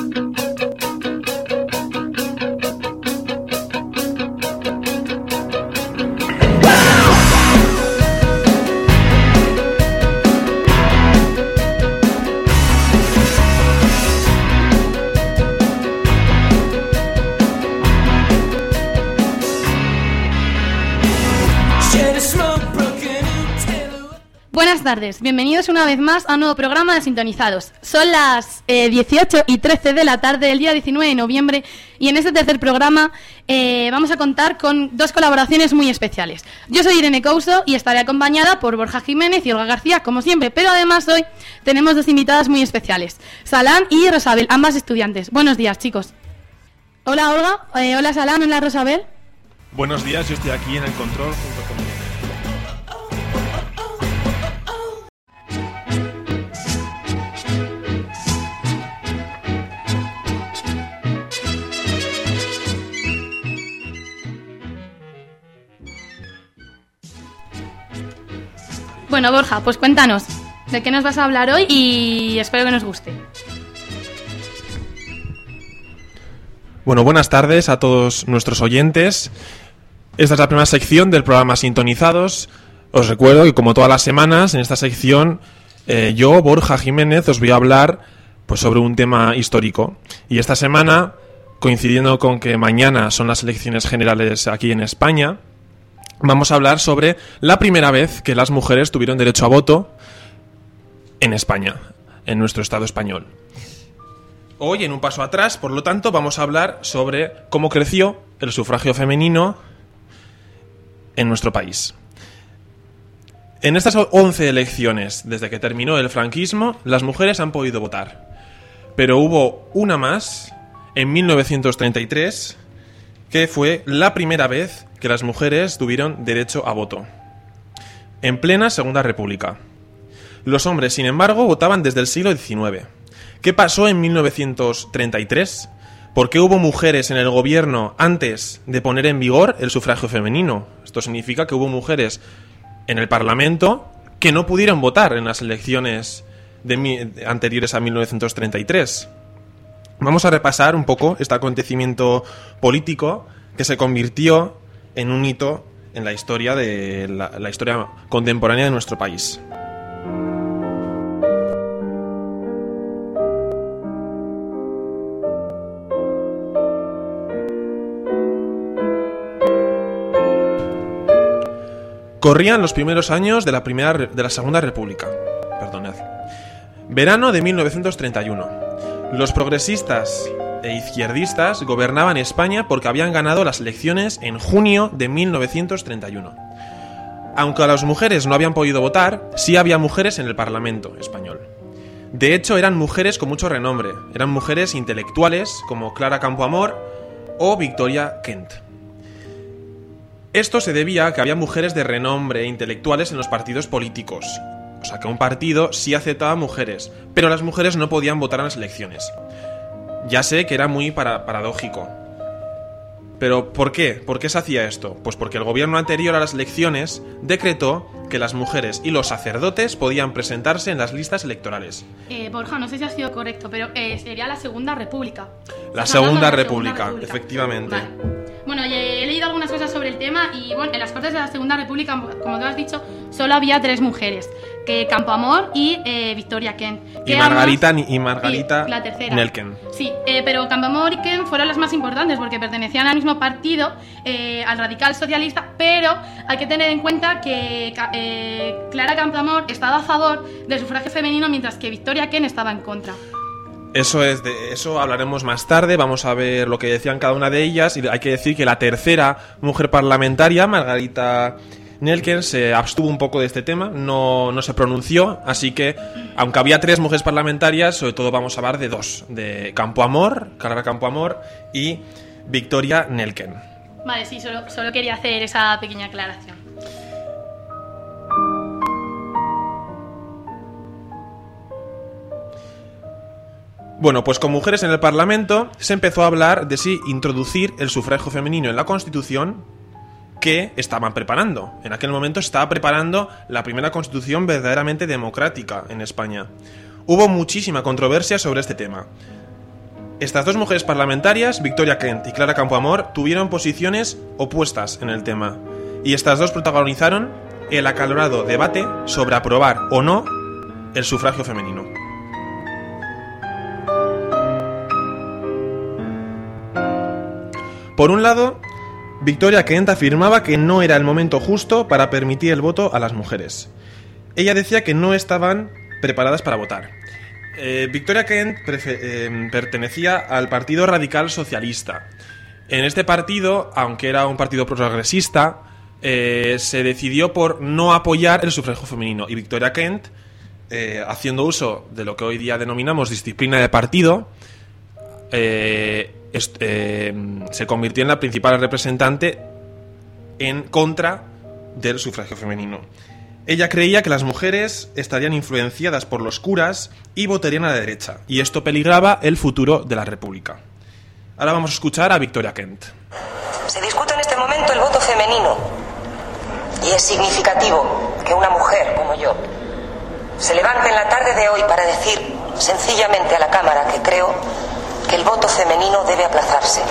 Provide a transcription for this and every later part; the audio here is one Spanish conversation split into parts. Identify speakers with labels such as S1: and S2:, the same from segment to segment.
S1: Buenas tardes, bienvenidos una vez más a un nuevo programa de Sintonizados. Son las 18:13 de la tarde del día 19 de noviembre y en este tercer programa vamos a contar con dos colaboraciones muy especiales. Yo soy Irene Couso y estaré acompañada por Borja Jiménez y Olga García, como siempre, pero además hoy tenemos dos invitadas muy especiales, Salán y Rosabel, ambas estudiantes. Buenos días, chicos. Hola, Olga. Hola, Salán. Hola, Rosabel.
S2: Buenos días, yo estoy aquí en el control junto con Irene.
S1: Bueno, Borja, pues cuéntanos de qué nos vas a hablar hoy y espero que nos guste.
S2: Bueno, buenas tardes a todos nuestros oyentes. Esta es la primera sección del programa Sintonizados. Os recuerdo que, como todas las semanas, en esta sección yo, Borja Jiménez, os voy a hablar pues sobre un tema histórico. Y esta semana, coincidiendo con que mañana son las elecciones generales aquí en España, vamos a hablar sobre la primera vez que las mujeres tuvieron derecho a voto en España, en nuestro Estado español. Hoy, en un paso atrás, por lo tanto, vamos a hablar sobre cómo creció el sufragio femenino en nuestro país. En estas 11 elecciones, desde que terminó el franquismo, las mujeres han podido votar. Pero hubo una más, en 1933, que fue la primera vez que las mujeres tuvieron derecho a voto, en plena Segunda República. Los hombres, sin embargo, votaban desde el siglo XIX. ¿Qué pasó en 1933? ¿Por qué hubo mujeres en el gobierno antes de poner en vigor el sufragio femenino? Esto significa que hubo mujeres en el Parlamento que no pudieron votar en las elecciones anteriores a 1933. Vamos a repasar un poco este acontecimiento político que se convirtió en un hito en la historia de la historia contemporánea de nuestro país. Corrían los primeros años de la Segunda República. Perdonad. Verano de 1931. Los progresistas e izquierdistas gobernaban España porque habían ganado las elecciones en junio de 1931. Aunque a las mujeres no habían podido votar, sí había mujeres en el Parlamento español. De hecho, eran mujeres con mucho renombre. Eran mujeres intelectuales como Clara Campoamor o Victoria Kent. Esto se debía a que había mujeres de renombre intelectuales en los partidos políticos. O sea, que un partido sí aceptaba mujeres, pero las mujeres no podían votar en las elecciones. Ya sé que era muy paradójico. Pero ¿por qué? ¿Por qué se hacía esto? Pues porque el gobierno anterior a las elecciones decretó que las mujeres y los sacerdotes podían presentarse en las listas electorales.
S1: Borja, no sé si ha sido correcto, pero sería la Segunda República.
S2: La Segunda República, efectivamente.
S1: Vale. Bueno, he leído algunas cosas sobre el tema y bueno, en las Cortes de la Segunda República, como tú has dicho, solo había 3 mujeres, que Campoamor y Victoria Kent.
S2: Y Margarita
S1: la tercera.
S2: Nelken.
S1: Sí, pero Campoamor y Kent fueron las más importantes porque pertenecían al mismo partido, al radical socialista, pero hay que tener en cuenta que Clara Campoamor estaba a favor del sufragio femenino mientras que Victoria Kent estaba en contra.
S2: De eso hablaremos más tarde, vamos a ver lo que decían cada una de ellas, y hay que decir que la tercera mujer parlamentaria, Margarita Nelken, se abstuvo un poco de este tema, no se pronunció, así que, aunque había 3 mujeres parlamentarias, sobre todo vamos a hablar de 2, de Campoamor, Clara Campoamor y Victoria Nelken.
S1: Vale, sí, solo quería hacer esa pequeña aclaración.
S2: Bueno, pues con mujeres en el Parlamento se empezó a hablar de si introducir el sufragio femenino en la Constitución que estaban preparando. En aquel momento se estaba preparando la primera Constitución verdaderamente democrática en España. Hubo muchísima controversia sobre este tema. Estas dos mujeres parlamentarias, Victoria Kent y Clara Campoamor, tuvieron posiciones opuestas en el tema, y estas dos protagonizaron el acalorado debate sobre aprobar o no el sufragio femenino. Por un lado, Victoria Kent afirmaba que no era el momento justo para permitir el voto a las mujeres. Ella decía que no estaban preparadas para votar. Victoria Kent pertenecía al Partido Radical Socialista. En este partido, aunque era un partido progresista, se decidió por no apoyar el sufragio femenino. Y Victoria Kent, haciendo uso de lo que hoy día denominamos disciplina de partido, se convirtió en la principal representante en contra del sufragio femenino. Ella creía que las mujeres estarían influenciadas por los curas y votarían a la derecha, y esto peligraba el futuro de la República. Ahora vamos a escuchar a Victoria Kent.
S3: Se discute en este momento el voto femenino, y es significativo que una mujer como yo se levante en la tarde de hoy para decir sencillamente a la Cámara que creo que el voto femenino debe aplazarse.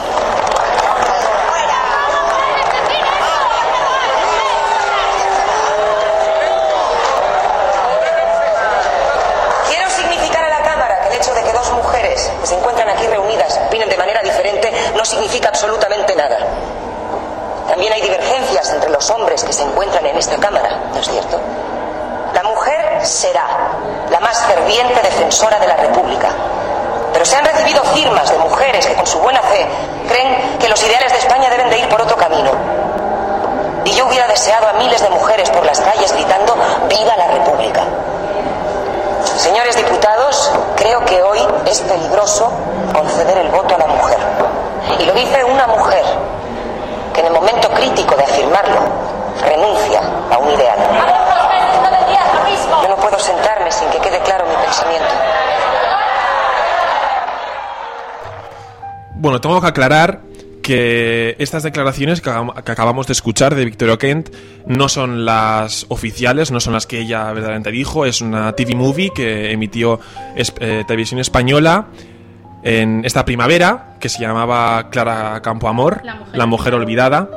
S3: Quiero significar a la Cámara que el hecho de que dos mujeres que se encuentran aquí reunidas opinen de manera diferente no significa absolutamente nada. También hay divergencias entre los hombres que se encuentran en esta Cámara, ¿no es cierto? La mujer será la más ferviente defensora de la República. Pero se han recibido firmas de mujeres que con su buena fe creen que los ideales de España deben de ir por otro camino. Y yo hubiera deseado a miles de mujeres por las calles gritando ¡Viva la República! Señores diputados, creo que hoy es peligroso conceder el voto a la mujer. Y lo dice una mujer que en el momento crítico de afirmarlo renuncia a un ideal. Yo no puedo sentarme sin que quede claro mi pensamiento.
S2: Bueno, tengo que aclarar que estas declaraciones que acabamos de escuchar de Victoria Kent no son las oficiales, no son las que ella verdaderamente dijo. Es una TV movie que emitió Televisión Española en esta primavera, que se llamaba Clara Campoamor, La mujer olvidada.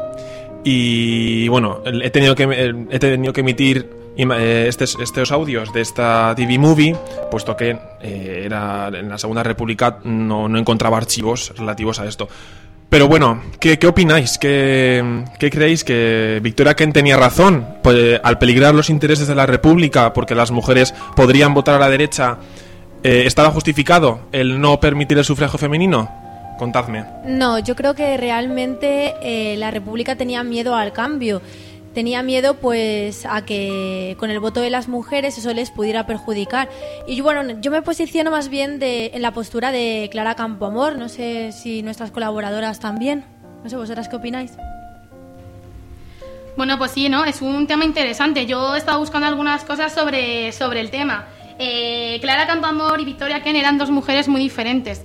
S2: Y bueno, he tenido que emitir estos audios de esta TV movie, puesto que era en la Segunda República, no encontraba archivos relativos a esto. Pero bueno, ¿qué opináis? ¿Qué creéis? ¿Que Victoria Kent tenía razón? Pues, al peligrar los intereses de la República, porque las mujeres podrían votar a la derecha, ¿estaba justificado el no permitir el sufragio femenino? Contadme.
S4: No, yo creo que realmente la República tenía miedo al cambio. Tenía miedo pues a que con el voto de las mujeres eso les pudiera perjudicar. Y bueno, yo me posiciono más bien en la postura de Clara Campoamor. No sé si nuestras colaboradoras también. No sé, ¿vosotras qué opináis?
S1: Bueno, pues sí, ¿no? Es un tema interesante. Yo he estado buscando algunas cosas sobre el tema. Clara Campoamor y Victoria Kent eran dos mujeres muy diferentes.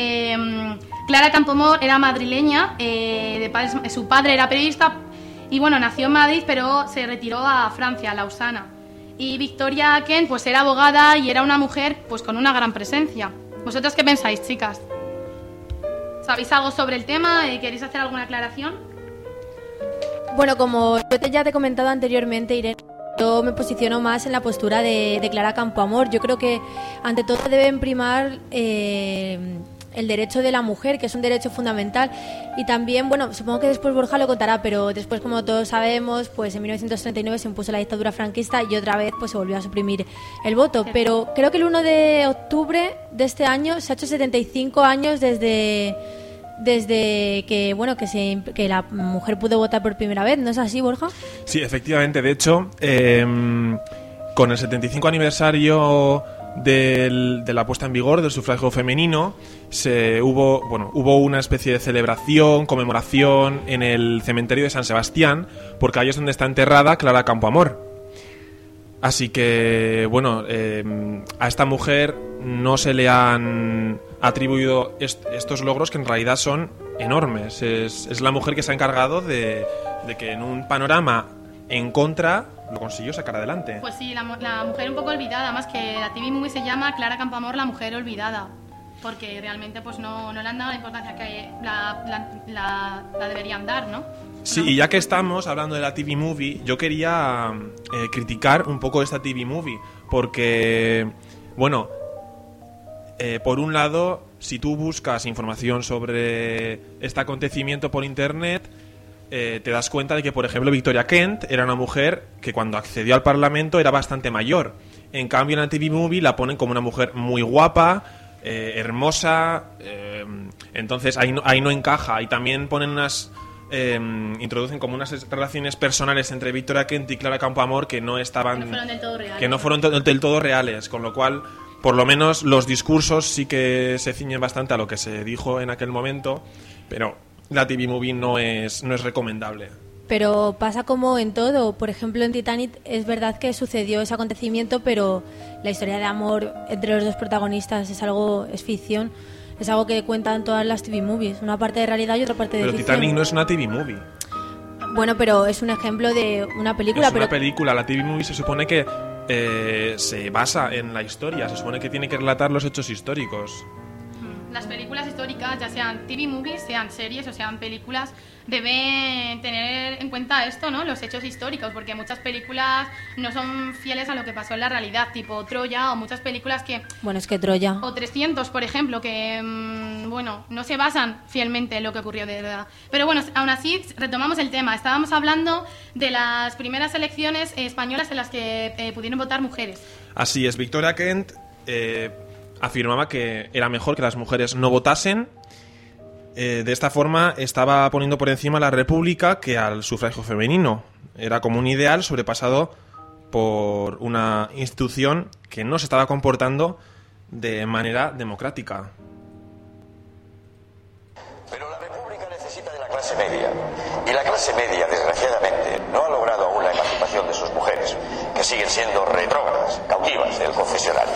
S1: Clara Campoamor era madrileña, su padre era periodista. Y bueno, nació en Madrid, pero se retiró a Francia, a Lausana. Y Victoria Kent, pues era abogada y era una mujer pues con una gran presencia. ¿Vosotros qué pensáis, chicas? ¿Sabéis algo sobre el tema? ¿Queréis hacer alguna aclaración?
S4: Bueno, como yo ya te he comentado anteriormente, Irene, yo me posiciono más en la postura de Clara Campoamor. Yo creo que ante todo deben primar el derecho de la mujer, que es un derecho fundamental. Y también, bueno, supongo que después Borja lo contará, pero después, como todos sabemos, pues en 1939 se impuso la dictadura franquista y otra vez pues se volvió a suprimir el voto. Pero creo que el 1 de octubre de este año se ha hecho 75 años desde que bueno que la mujer pudo votar por primera vez. ¿No es así, Borja? Sí,
S2: efectivamente. De hecho, con el 75 aniversario de la puesta en vigor del sufragio femenino, hubo una especie de celebración, conmemoración en el cementerio de San Sebastián, porque ahí es donde está enterrada Clara Campoamor. Así que, bueno, a esta mujer no se le han atribuido estos logros, que en realidad son enormes. Es la mujer que se ha encargado de que en un panorama en contra lo consiguió sacar adelante.
S1: Pues sí, la mujer un poco olvidada, más que la TV movie se llama Clara Campoamor, la mujer olvidada. porque realmente pues no le han dado la importancia que la deberían dar, ¿no?
S2: Sí, y ya que estamos hablando de la TV Movie, yo quería criticar un poco esta TV Movie, porque, bueno, por un lado, si tú buscas información sobre este acontecimiento por internet, te das cuenta de que, por ejemplo, Victoria Kent era una mujer que cuando accedió al Parlamento era bastante mayor. En cambio, en la TV Movie la ponen como una mujer muy guapa, hermosa, entonces ahí no encaja. Y también ponen introducen como unas relaciones personales entre Victoria Kent y Clara Campoamor que no estaban, que no fueron del todo reales, con lo cual, por lo menos los discursos sí que se ciñen bastante a lo que se dijo en aquel momento, pero la TV Movie no es recomendable.
S4: Pero pasa como en todo. Por ejemplo, en Titanic es verdad que sucedió ese acontecimiento, pero la historia de amor entre los dos protagonistas es ficción. Es algo que cuentan todas las TV movies. Una parte de realidad y otra parte de ficción.
S2: Pero Titanic no es una TV movie.
S4: Bueno, pero es un ejemplo de una película.
S2: Es una película. La TV movie se supone que se basa en la historia. Se supone que tiene que relatar los hechos históricos.
S1: Las películas históricas, ya sean TV movies, sean series o sean películas, deben tener en cuenta esto, ¿no? Los hechos históricos, porque muchas películas no son fieles a lo que pasó en la realidad, tipo Troya, o muchas películas que...
S4: Bueno, es que Troya...
S1: O 300, por ejemplo, que, bueno, no se basan fielmente en lo que ocurrió de verdad. Pero bueno, aún así, retomamos el tema. Estábamos hablando de las primeras elecciones españolas en las que pudieron votar mujeres.
S2: Así es, Victoria Kent afirmaba que era mejor que las mujeres no votasen. De esta forma estaba poniendo por encima a la República que al sufragio femenino. Era como un ideal sobrepasado por una institución que no se estaba comportando de manera democrática.
S5: Pero la República necesita de la clase media. Y la clase media, desgraciadamente, no ha logrado aún la emancipación de sus mujeres, que siguen siendo retrógradas, cautivas del confesionario.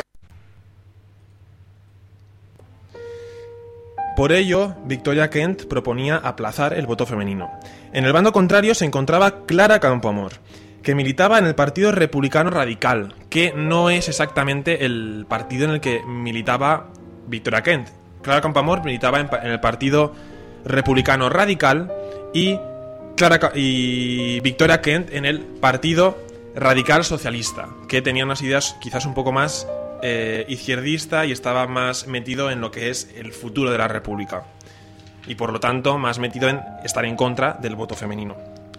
S2: Por ello, Victoria Kent proponía aplazar el voto femenino. En el bando contrario se encontraba Clara Campoamor, que militaba en el Partido Republicano Radical, que no es exactamente el partido en el que militaba Victoria Kent. Clara Campoamor militaba en el Partido Republicano Radical y Victoria Kent en el Partido Radical Socialista, que tenía unas ideas quizás un poco más izquierdista y estaba más metido en lo que es el futuro de la República y por lo tanto más metido en estar en contra del voto femenino.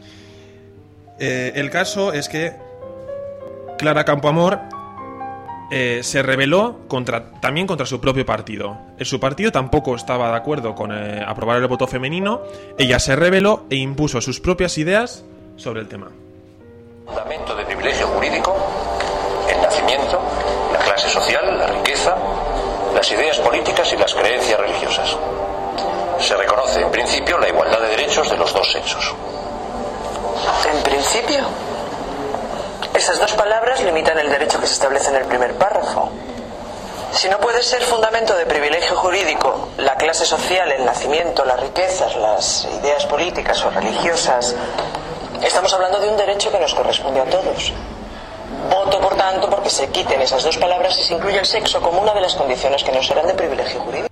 S2: El caso es que Clara Campoamor se rebeló también contra su propio partido. Su partido tampoco estaba de acuerdo con aprobar el voto femenino. Ella se rebeló e impuso sus propias ideas sobre el tema.
S5: Fundamento de privilegio jurídico, el nacimiento, la clase social, la riqueza, las ideas políticas y las creencias religiosas. Se reconoce, en principio, la igualdad de derechos de los dos sexos.
S3: ¿En principio? Esas dos palabras limitan el derecho que se establece en el primer párrafo. Si no puede ser fundamento de privilegio jurídico la clase social, el nacimiento, las riquezas, las ideas políticas o religiosas, estamos hablando de un derecho que nos corresponde a todos. Voto, por tanto, porque se quiten esas dos palabras y se incluya el sexo como una de las condiciones que nos serán de privilegio jurídico.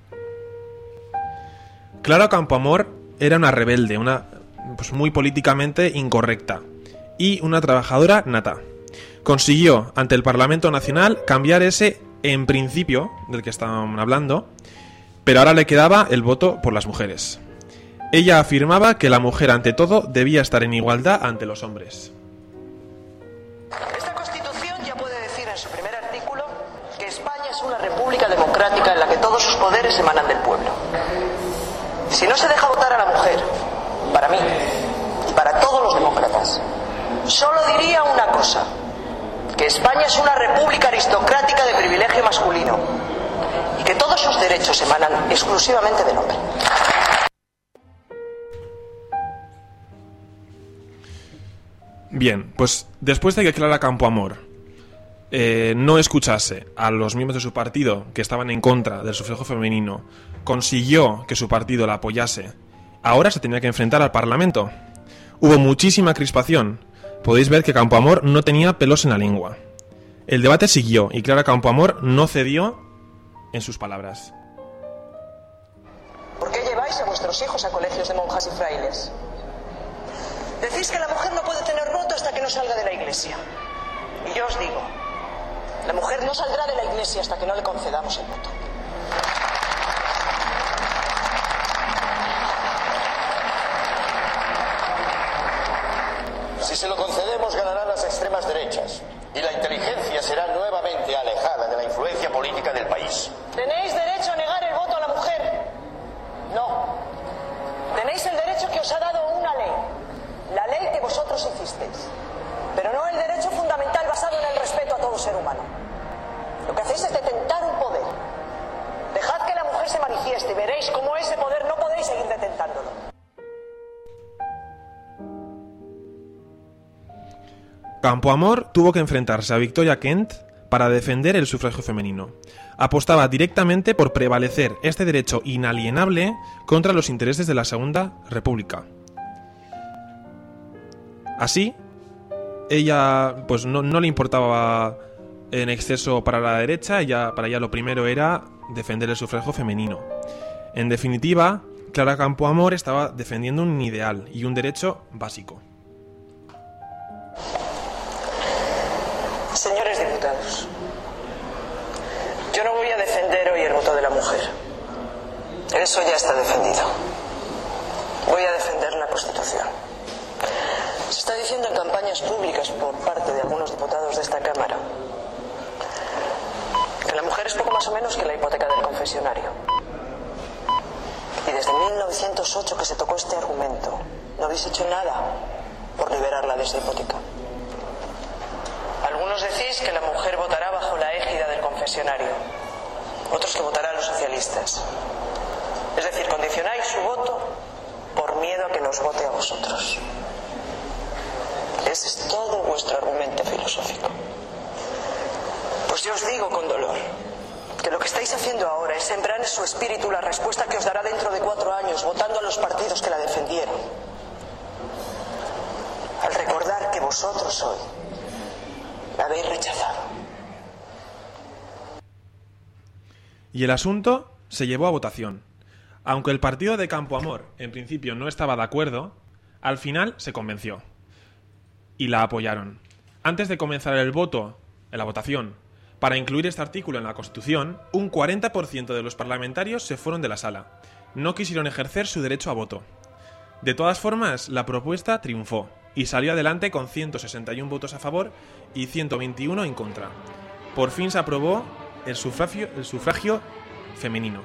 S2: Clara Campoamor era una rebelde, muy políticamente incorrecta y una trabajadora nata. Consiguió ante el Parlamento Nacional cambiar ese en principio del que estaban hablando, pero ahora le quedaba el voto por las mujeres. Ella afirmaba que la mujer ante todo debía estar en igualdad ante los hombres.
S3: Esta Constitución ya puede decir en su primer artículo que España es una república democrática en la que todos sus poderes emanan del pueblo. Si no se deja votar a la mujer, para mí y para todos los demócratas, solo diría una cosa: que España es una república aristocrática de privilegio masculino y que todos sus derechos emanan exclusivamente del hombre.
S2: Bien, pues después de que Clara Campoamor no escuchase a los miembros de su partido que estaban en contra del sufragio femenino, consiguió que su partido la apoyase, ahora se tenía que enfrentar al Parlamento. Hubo muchísima crispación. Podéis ver que Campoamor no tenía pelos en la lengua. El debate siguió y Clara Campoamor no cedió en sus palabras.
S3: lleváis a vuestros hijos a colegios de monjas y frailes. Decís que la mujer no puede tener voto hasta que no salga de la iglesia. Y yo os digo, la mujer no saldrá de la iglesia hasta que no le concedamos el voto.
S5: Si se lo concedemos, ganarán las extremas derechas y la inteligencia será nuevamente alejada de la influencia política del país.
S3: ¿Tenéis derecho a negar el voto a la mujer? No. Tenéis el derecho que os ha dado una ley. La ley que vosotros hicisteis. Pero no el derecho fundamental basado en el respeto a todo ser humano. Lo que hacéis es detentar un poder. Dejad que la mujer se manifieste y veréis cómo ese poder no podéis seguir detentándolo.
S2: Campoamor tuvo que enfrentarse a Victoria Kent para defender el sufragio femenino. Apostaba directamente por prevalecer este derecho inalienable contra los intereses de la Segunda República. Así, ella pues no le importaba en exceso para la derecha, para ella lo primero era defender el sufragio femenino. En definitiva, Clara Campoamor estaba defendiendo un ideal y un derecho básico.
S3: Señores diputados, yo no voy a defender hoy el voto de la mujer. Eso ya está defendido. Voy a defender la Constitución. Se está diciendo en campañas públicas por parte de algunos diputados de esta Cámara que la mujer es poco más o menos que la hipoteca del confesionario. Y desde 1908 que se tocó este argumento, no habéis hecho nada por liberarla de esa hipoteca. Algunos decís que la mujer votará bajo la égida del confesionario, otros que votarán los socialistas. Es decir, condicionáis su voto por miedo a que nos vote a vosotros. Ese es todo vuestro argumento filosófico. Pues yo os digo con dolor que lo que estáis haciendo ahora es sembrar en su espíritu la respuesta que os dará dentro de 4 años, votando a los partidos que la defendieron. Al recordar que vosotros hoy la habéis rechazado.
S2: Y el asunto se llevó a votación. Aunque el partido de Campoamor en principio no estaba de acuerdo, al final se convenció y la apoyaron. Antes de comenzar el voto, en la votación, para incluir este artículo en la Constitución, un 40% de los parlamentarios se fueron de la sala. No quisieron ejercer su derecho a voto. De todas formas, la propuesta triunfó y salió adelante con 161 votos a favor y 121 en contra. Por fin se aprobó el sufragio femenino.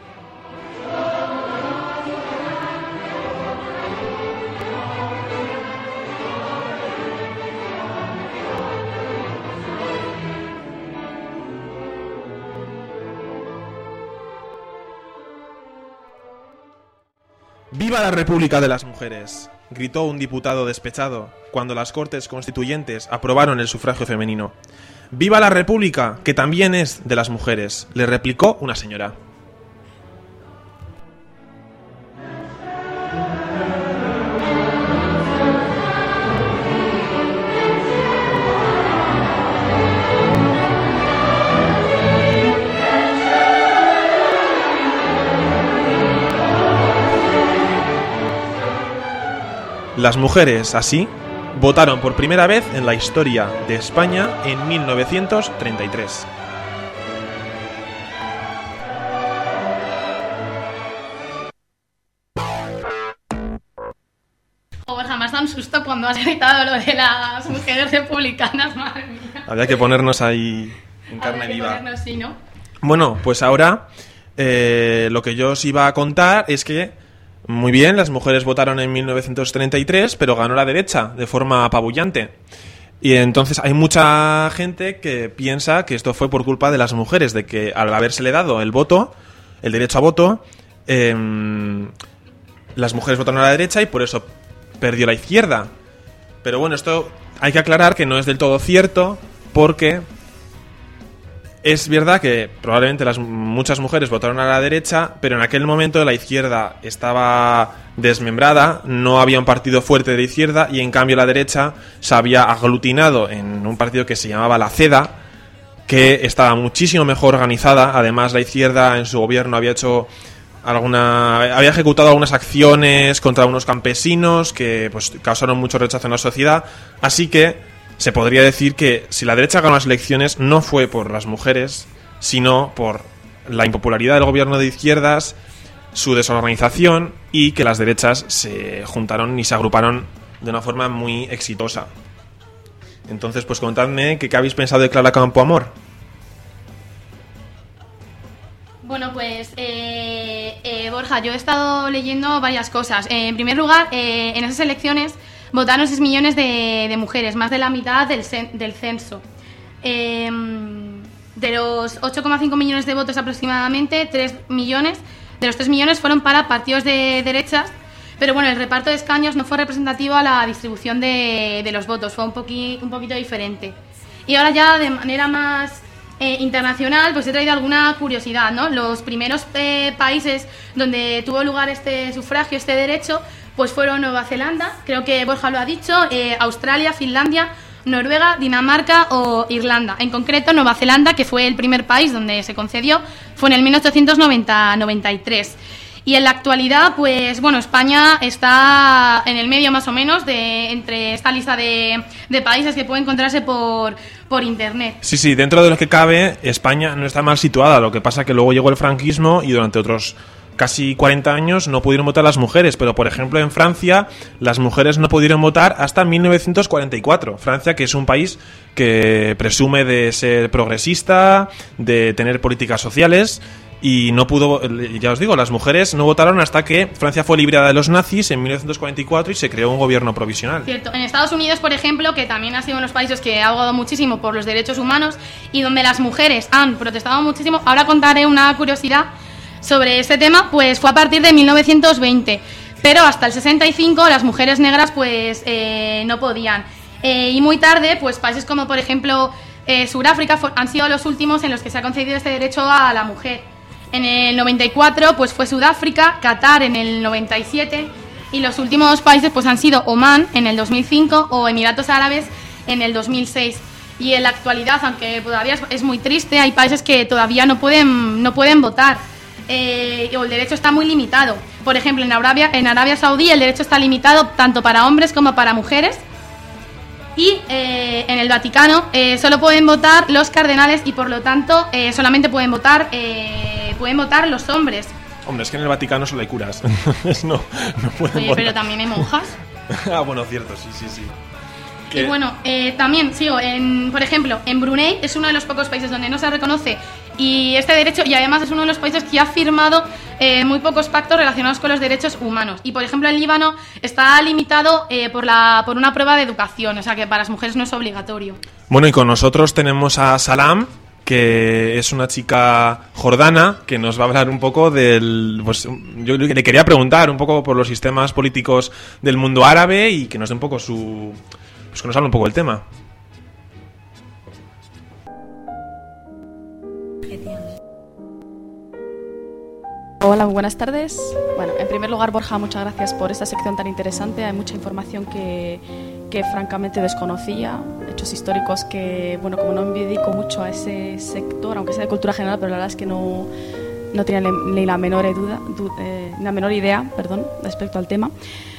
S2: ¡Viva la República de las Mujeres!, gritó un diputado despechado cuando las Cortes Constituyentes aprobaron el sufragio femenino. ¡Viva la República, que también es de las mujeres!, le replicó una señora. Las mujeres, así, votaron por primera vez en la historia de España en 1933.
S1: Borja, me has dado un susto cuando has gritado lo de las mujeres republicanas, madre mía.
S2: Había que ponernos ahí en carne viva.
S1: Ponernos, sí, ¿no?
S2: Bueno, pues ahora lo que yo os iba a contar es que muy bien, las mujeres votaron en 1933, pero ganó la derecha de forma apabullante. Y entonces hay mucha gente que piensa que esto fue por culpa de las mujeres, de que al habérsele dado el voto, el derecho a voto, las mujeres votaron a la derecha y por eso perdió la izquierda. Pero bueno, esto hay que aclarar que no es del todo cierto, porque es verdad que probablemente muchas mujeres votaron a la derecha, pero en aquel momento la izquierda estaba desmembrada, no había un partido fuerte de izquierda y en cambio la derecha se había aglutinado en un partido que se llamaba la CEDA, que estaba muchísimo mejor organizada. Además, la izquierda en su gobierno había había ejecutado algunas acciones contra unos campesinos que pues causaron mucho rechazo en la sociedad, así que se podría decir que si la derecha ganó las elecciones no fue por las mujeres, sino por la impopularidad del gobierno de izquierdas, su desorganización y que las derechas se juntaron y se agruparon de una forma muy exitosa. Entonces, pues contadme qué habéis pensado de Clara Campoamor.
S1: Bueno, pues Borja, yo he estado leyendo varias cosas. En primer lugar, en esas elecciones votaron 6 millones de mujeres, más de la mitad del censo. De los 8,5 millones de votos aproximadamente, 3 millones, de los 3 millones fueron para partidos de derechas, pero bueno, el reparto de escaños no fue representativo a la distribución de los votos, fue un poquito diferente. Y ahora ya de manera más internacional, pues he traído alguna curiosidad, ¿no? Los primeros países donde tuvo lugar este sufragio, este derecho, pues fueron Nueva Zelanda, creo que Borja lo ha dicho, Australia, Finlandia, Noruega, Dinamarca o Irlanda. En concreto, Nueva Zelanda, que fue el primer país donde se concedió, fue en el 1893. Y en la actualidad, pues bueno, España está en el medio más o menos entre esta lista de países que pueden encontrarse por internet.
S2: Sí, dentro de lo que cabe, España no está mal situada. Lo que pasa que luego llegó el franquismo y durante otros casi 40 años no pudieron votar las mujeres, pero por ejemplo en Francia las mujeres no pudieron votar hasta 1944. Francia, que es un país que presume de ser progresista, de tener políticas sociales, y no pudo, ya os digo, las mujeres no votaron hasta que Francia fue liberada de los nazis en 1944 y se creó un gobierno provisional.
S1: Cierto. En Estados Unidos, por ejemplo, que también ha sido uno de los países que ha abogado muchísimo por los derechos humanos y donde las mujeres han protestado muchísimo, ahora contaré una curiosidad sobre este tema, pues fue a partir de 1920, pero hasta el 65 las mujeres negras pues no podían. Y muy tarde, pues países como por ejemplo Sudáfrica han sido los últimos en los que se ha concedido este derecho a la mujer. En el 94 pues fue Sudáfrica, Qatar en el 97 y los últimos países pues han sido Omán en el 2005 o Emiratos Árabes en el 2006. Y en la actualidad, aunque todavía es muy triste, hay países que todavía no pueden votar. O el derecho está muy limitado. Por ejemplo, en Arabia Saudí el derecho está limitado tanto para hombres como para mujeres. Y en el Vaticano solo pueden votar los cardenales y por lo tanto solamente pueden votar los hombres.
S2: Hombre, es que en el Vaticano solo hay curas. no pueden votar.
S1: Pero también hay monjas.
S2: Ah, bueno, cierto, sí.
S1: Y bueno, también sigo, por ejemplo, en Brunei es uno de los pocos países donde no se reconoce y este derecho, y además es uno de los países que ha firmado muy pocos pactos relacionados con los derechos humanos. Y por ejemplo en Líbano está limitado por una prueba de educación, o sea que para las mujeres no es obligatorio.
S2: Bueno, y con nosotros tenemos a Salam, que es una chica jordana que nos va a hablar un poco pues yo le quería preguntar un poco por los sistemas políticos del mundo árabe y que nos dé un poco pues que nos hable un poco del tema.
S6: Hola, muy buenas tardes. Bueno, en primer lugar, Borja, muchas gracias por esta sección tan interesante. Hay mucha información que francamente desconocía, hechos históricos que, bueno, como no me dedico mucho a ese sector, aunque sea de cultura general, pero la verdad es que no tenía ni la menor idea respecto al tema.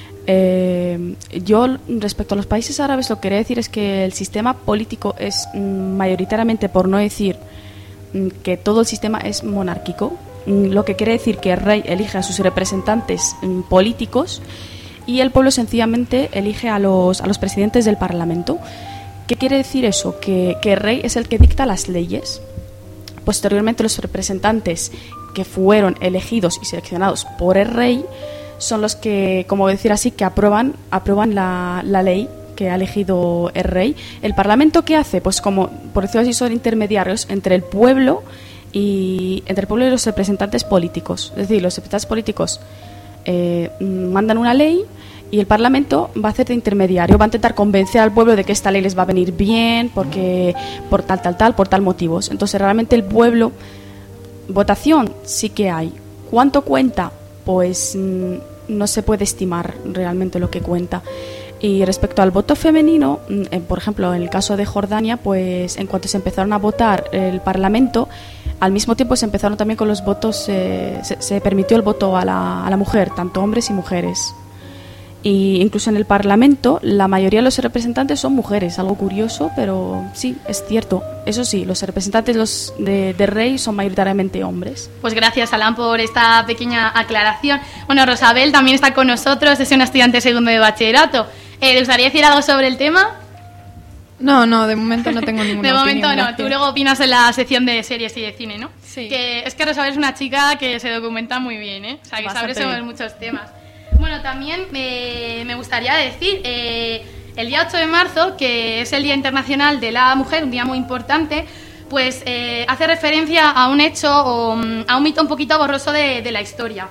S6: Yo, respecto a los países árabes, lo que quería decir es que el sistema político es mayoritariamente, por no decir que todo el sistema es monárquico, lo que quiere decir que el rey elige a sus representantes políticos y el pueblo sencillamente elige a los presidentes del Parlamento. ¿Qué quiere decir eso? Que el rey es el que dicta las leyes. Posteriormente, los representantes que fueron elegidos y seleccionados por el rey son los que, como decir así, que aprueban la ley que ha elegido el rey. ¿El Parlamento qué hace? Pues como, por decirlo así, son intermediarios entre el pueblo y los representantes políticos. Es decir, los representantes políticos mandan una ley y el Parlamento va a hacer de intermediario, va a intentar convencer al pueblo de que esta ley les va a venir bien porque por tal motivos. Entonces realmente el pueblo, votación sí que hay. ¿Cuánto cuenta? Pues no se puede estimar realmente lo que cuenta. Y respecto al voto femenino, por ejemplo, en el caso de Jordania, pues en cuanto se empezaron a votar el Parlamento, al mismo tiempo se empezaron también con los votos, se permitió el voto a la mujer, tanto hombres y mujeres. Y incluso en el Parlamento la mayoría de los representantes son mujeres, algo curioso, pero sí, es cierto. Eso sí, los representantes de Rey son mayoritariamente hombres.
S1: Pues gracias, Alan, por esta pequeña aclaración. Bueno, Rosabel también está con nosotros, es una estudiante segundo de bachillerato. ¿Te gustaría decir algo sobre el tema?
S7: No, de momento no tengo ninguna
S1: De
S7: opinión.
S1: momento no,
S7: gracias.
S1: tú luego opinas en la sección de series y de cine, ¿no?
S7: Sí.
S1: Es que Rosabel es una chica que se documenta muy bien, ¿eh? O sea, que sabe
S6: Bastante
S1: sobre
S6: bien.
S1: muchos temas. Bueno, también me gustaría decir, el día 8 de marzo, que es el Día Internacional de la Mujer, un día muy importante, pues hace referencia a un hecho o a un mito un poquito borroso de la historia.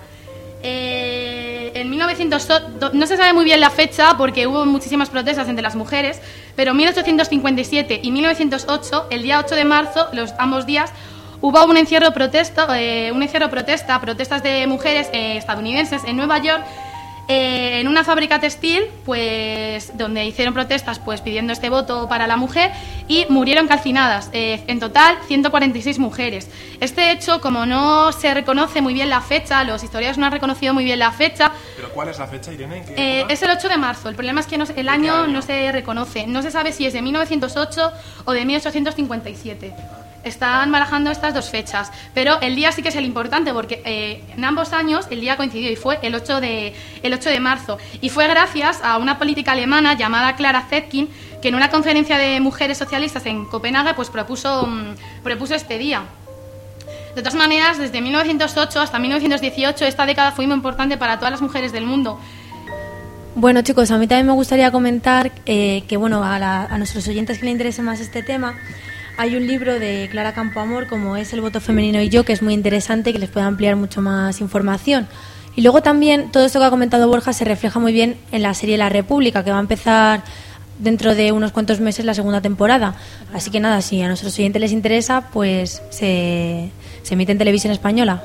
S1: En 1900, no se sabe muy bien la fecha porque hubo muchísimas protestas entre las mujeres, pero en 1857 y 1908, el día 8 de marzo, ambos días, hubo un encierro protesta, protestas de mujeres estadounidenses en Nueva York, en una fábrica textil, pues donde hicieron protestas pues pidiendo este voto para la mujer y murieron calcinadas. En total, 146 mujeres. Este hecho, como no se reconoce muy bien la fecha, los historiadores no han reconocido muy bien la fecha.
S2: ¿Pero cuál es la fecha, Irene?
S1: Es el 8 de marzo. El problema es que el año no se reconoce. No se sabe si es de 1908 o de 1857. Están barajando estas dos fechas, pero el día sí que es el importante porque en ambos años el día coincidió y fue el 8 de marzo. Y fue gracias a una política alemana llamada Clara Zetkin, que en una conferencia de mujeres socialistas en Copenhague pues propuso este día. De todas maneras, desde 1908 hasta 1918 esta década fue muy importante para todas las mujeres del mundo.
S4: Bueno, chicos, a mí también me gustaría comentar que, bueno, a nuestros oyentes que les interese más este tema, hay un libro de Clara Campoamor, como es El voto femenino y yo, que es muy interesante y que les puede ampliar mucho más información. Y luego también todo esto que ha comentado Borja se refleja muy bien en la serie La República, que va a empezar dentro de unos cuantos meses la segunda temporada. Así que nada, si a nuestros oyentes les interesa, pues se emite en televisión española.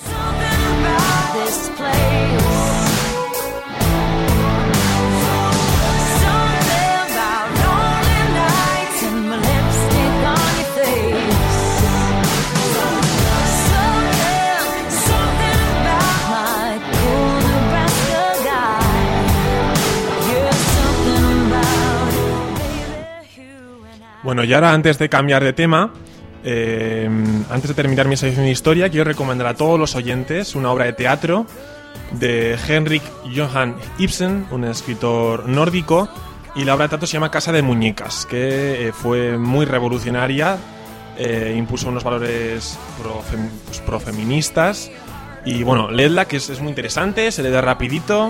S2: Bueno, y ahora antes de cambiar de tema, antes de terminar mi sección de historia, quiero recomendar a todos los oyentes una obra de teatro de Henrik Johan Ibsen, un escritor nórdico, y la obra de teatro se llama Casa de Muñecas, que fue muy revolucionaria, impuso unos valores profeministas, y bueno, leedla, que es muy interesante, se lee de rapidito,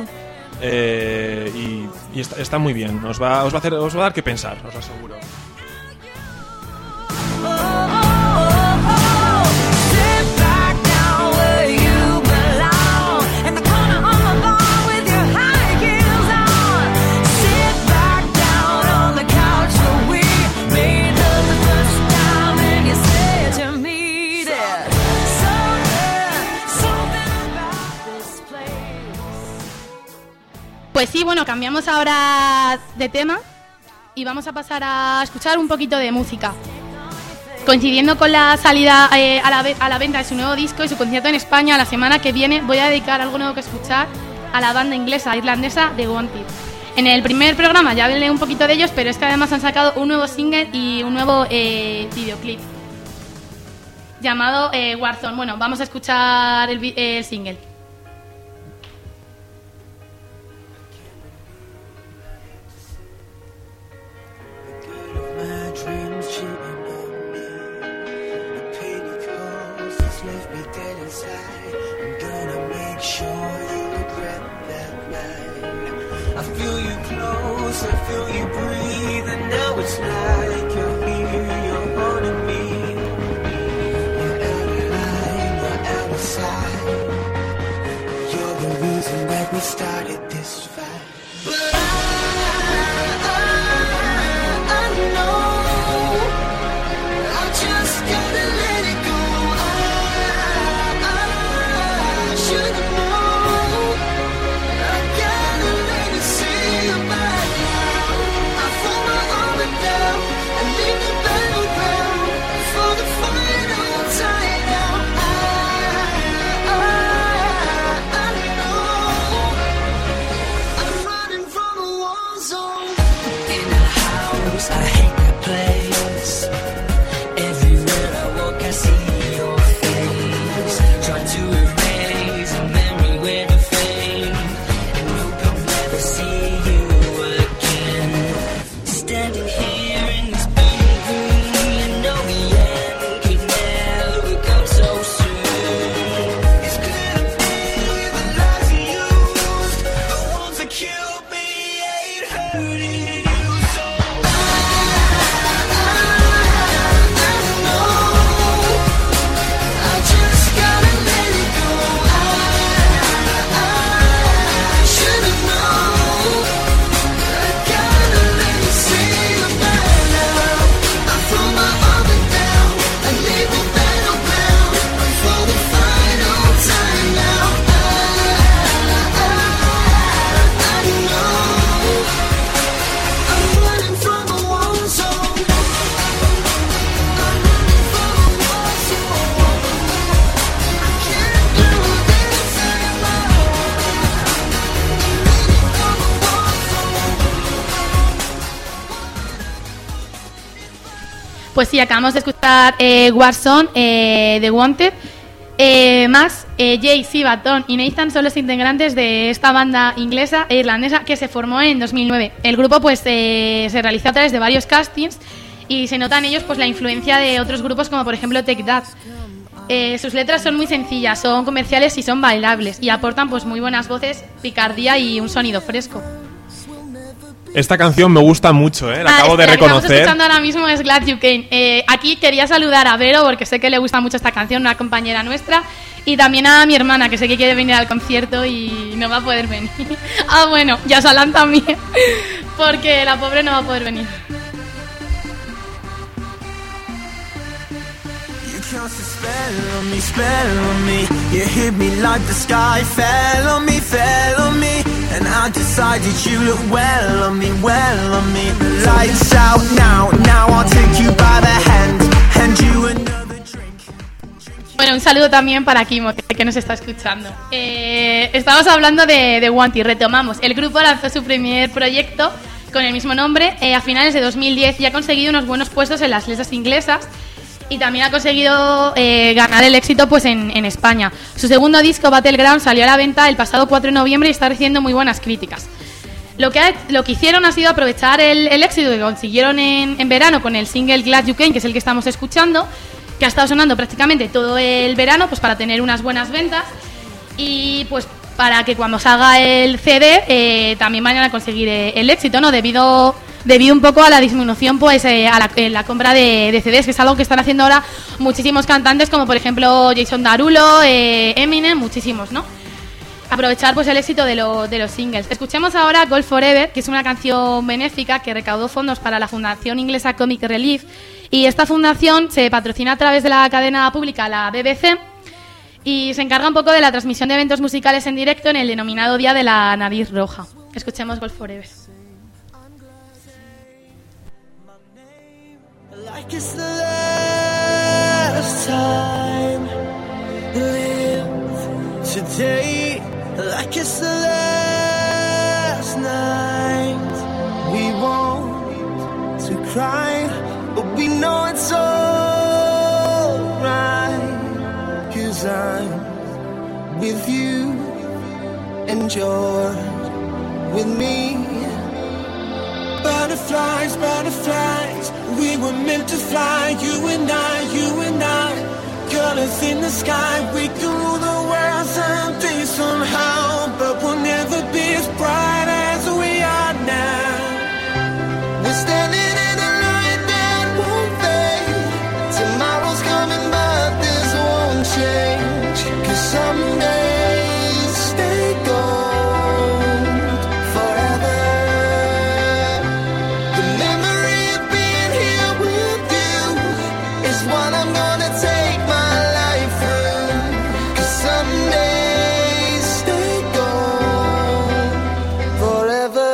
S2: y está muy bien, os va a dar que pensar, os lo aseguro.
S1: Pues sí, bueno, cambiamos ahora de tema y vamos a pasar a escuchar un poquito de música. Coincidiendo con la salida a la venta de su nuevo disco y su concierto en España la semana que viene, voy a dedicar algo nuevo que escuchar a la banda irlandesa The Wanted. En el primer programa ya hablé un poquito de ellos, pero es que además han sacado un nuevo single y un nuevo videoclip llamado Warzone. Bueno, vamos a escuchar el single. Pues sí, acabamos de escuchar Warzone, The Wanted. Max, Jay, Siva, Tom y Nathan son los integrantes de esta banda inglesa e irlandesa que se formó en 2009. El grupo pues se realizó a través de varios castings y se nota en ellos pues la influencia de otros grupos como por ejemplo Take That. Sus letras son muy sencillas, son comerciales y son bailables y aportan pues muy buenas voces, picardía y un sonido fresco.
S2: Esta canción me gusta mucho, la acabo de reconocer.
S1: La que estamos escuchando ahora mismo es Glad You Came. Aquí quería saludar a Vero porque sé que le gusta mucho esta canción, una compañera nuestra, y también a mi hermana que sé que quiere venir al concierto y no va a poder venir. Bueno, y a Salam también, porque la pobre no va a poder venir.
S8: Cast a spell on me. You hit me like the sky fell on me. And I decided you look well on me. Lights out now I'll take you by the hand you another drink.
S1: Bueno, un saludo también para Kimo, que nos está escuchando. Estamos hablando de Wanty, retomamos. El grupo lanzó su primer proyecto con el mismo nombre a finales de 2010 y ha conseguido unos buenos puestos en las listas inglesas. Y también ha conseguido ganar el éxito pues en España. Su segundo disco, Battleground, salió a la venta el pasado 4 de noviembre y está recibiendo muy buenas críticas. Lo que hicieron ha sido aprovechar el éxito que consiguieron en verano con el single Glad You Came, que es el que estamos escuchando, que ha estado sonando prácticamente todo el verano pues para tener unas buenas ventas y pues para que cuando salga el CD también vayan a conseguir el éxito, ¿no? Debido un poco a la disminución pues en la compra de CDs, que es algo que están haciendo ahora muchísimos cantantes, como por ejemplo Jason Derulo, Eminem, muchísimos, ¿no? Aprovechar pues el éxito de los singles. Escuchemos ahora Gold Forever, que es una canción benéfica que recaudó fondos para la fundación inglesa Comic Relief, y esta fundación se patrocina a través de la cadena pública, la BBC, y se encarga un poco de la transmisión de eventos musicales en directo en el denominado Día de la Nariz Roja. Escuchemos Gold Forever.
S8: Like it's the last time, live today. Like it's the last night. We want to cry, but we know it's alright. 'Cause I'm with you and you're with me. Butterflies, butterflies, we were meant to fly, you and I, colors in the sky, we can rule the world someday somehow, but we'll never be as bright as we are now. We're standing in a light that won't fade, tomorrow's coming but this won't change, 'cause someday stay gold forever. What I'm gonna take my life through, 'cause someday stay gold forever.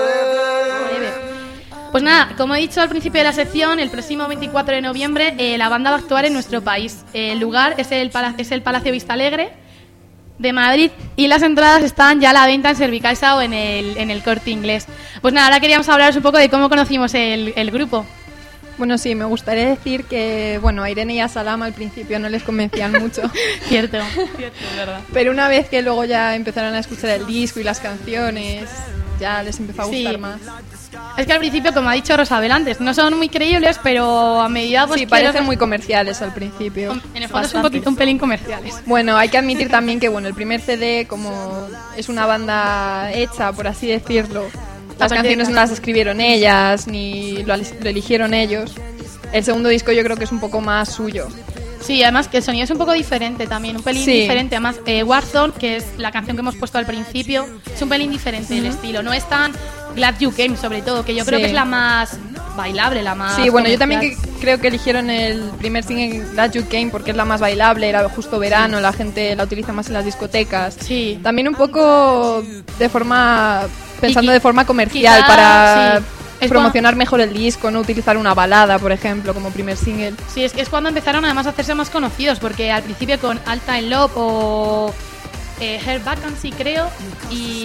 S1: Pues nada, como he dicho al principio de la sección, el próximo 24 de noviembre la banda va a actuar en nuestro país. El lugar es el Palacio Vistalegre de Madrid y las entradas están ya a la venta en Servicasa o en el Corte Inglés. Pues nada, ahora queríamos hablaros un poco de cómo conocimos el grupo.
S7: Bueno, sí, me gustaría decir que, bueno, a Irene y a Salam al principio no les convencían mucho.
S1: Cierto, es verdad.
S7: Pero una vez que luego ya empezaron a escuchar el disco y las canciones, ya les empezó a gustar más.
S1: Es que al principio, como ha dicho Rosabel antes, no son muy creíbles, pero a medida pues
S7: sí, parecen muy comerciales al principio.
S1: En el fondo es un pelín comerciales.
S7: Bueno, hay que admitir también que bueno, el primer CD, como es una banda hecha, por así decirlo, las canciones no las escribieron ellas, ni lo eligieron ellos. El segundo disco yo creo que es un poco más suyo.
S1: Sí, además que el sonido es un poco diferente también, un pelín diferente. Además, Warzone, que es la canción que hemos puesto al principio, es un pelín diferente el estilo. No es tan Glad You Came, sobre todo, que yo creo que es la más bailable, la más...
S7: Sí, bueno, yo también creo que eligieron el primer single Glad You Came porque es la más bailable, era justo verano, la gente la utiliza más en las discotecas.
S1: Sí.
S7: También un poco de forma... pensando de forma comercial para promocionar mejor el disco, no utilizar una balada, por ejemplo, como primer single.
S1: Sí, es cuando empezaron además a hacerse más conocidos, porque al principio con All Time Love o Her Vacancy, creo, y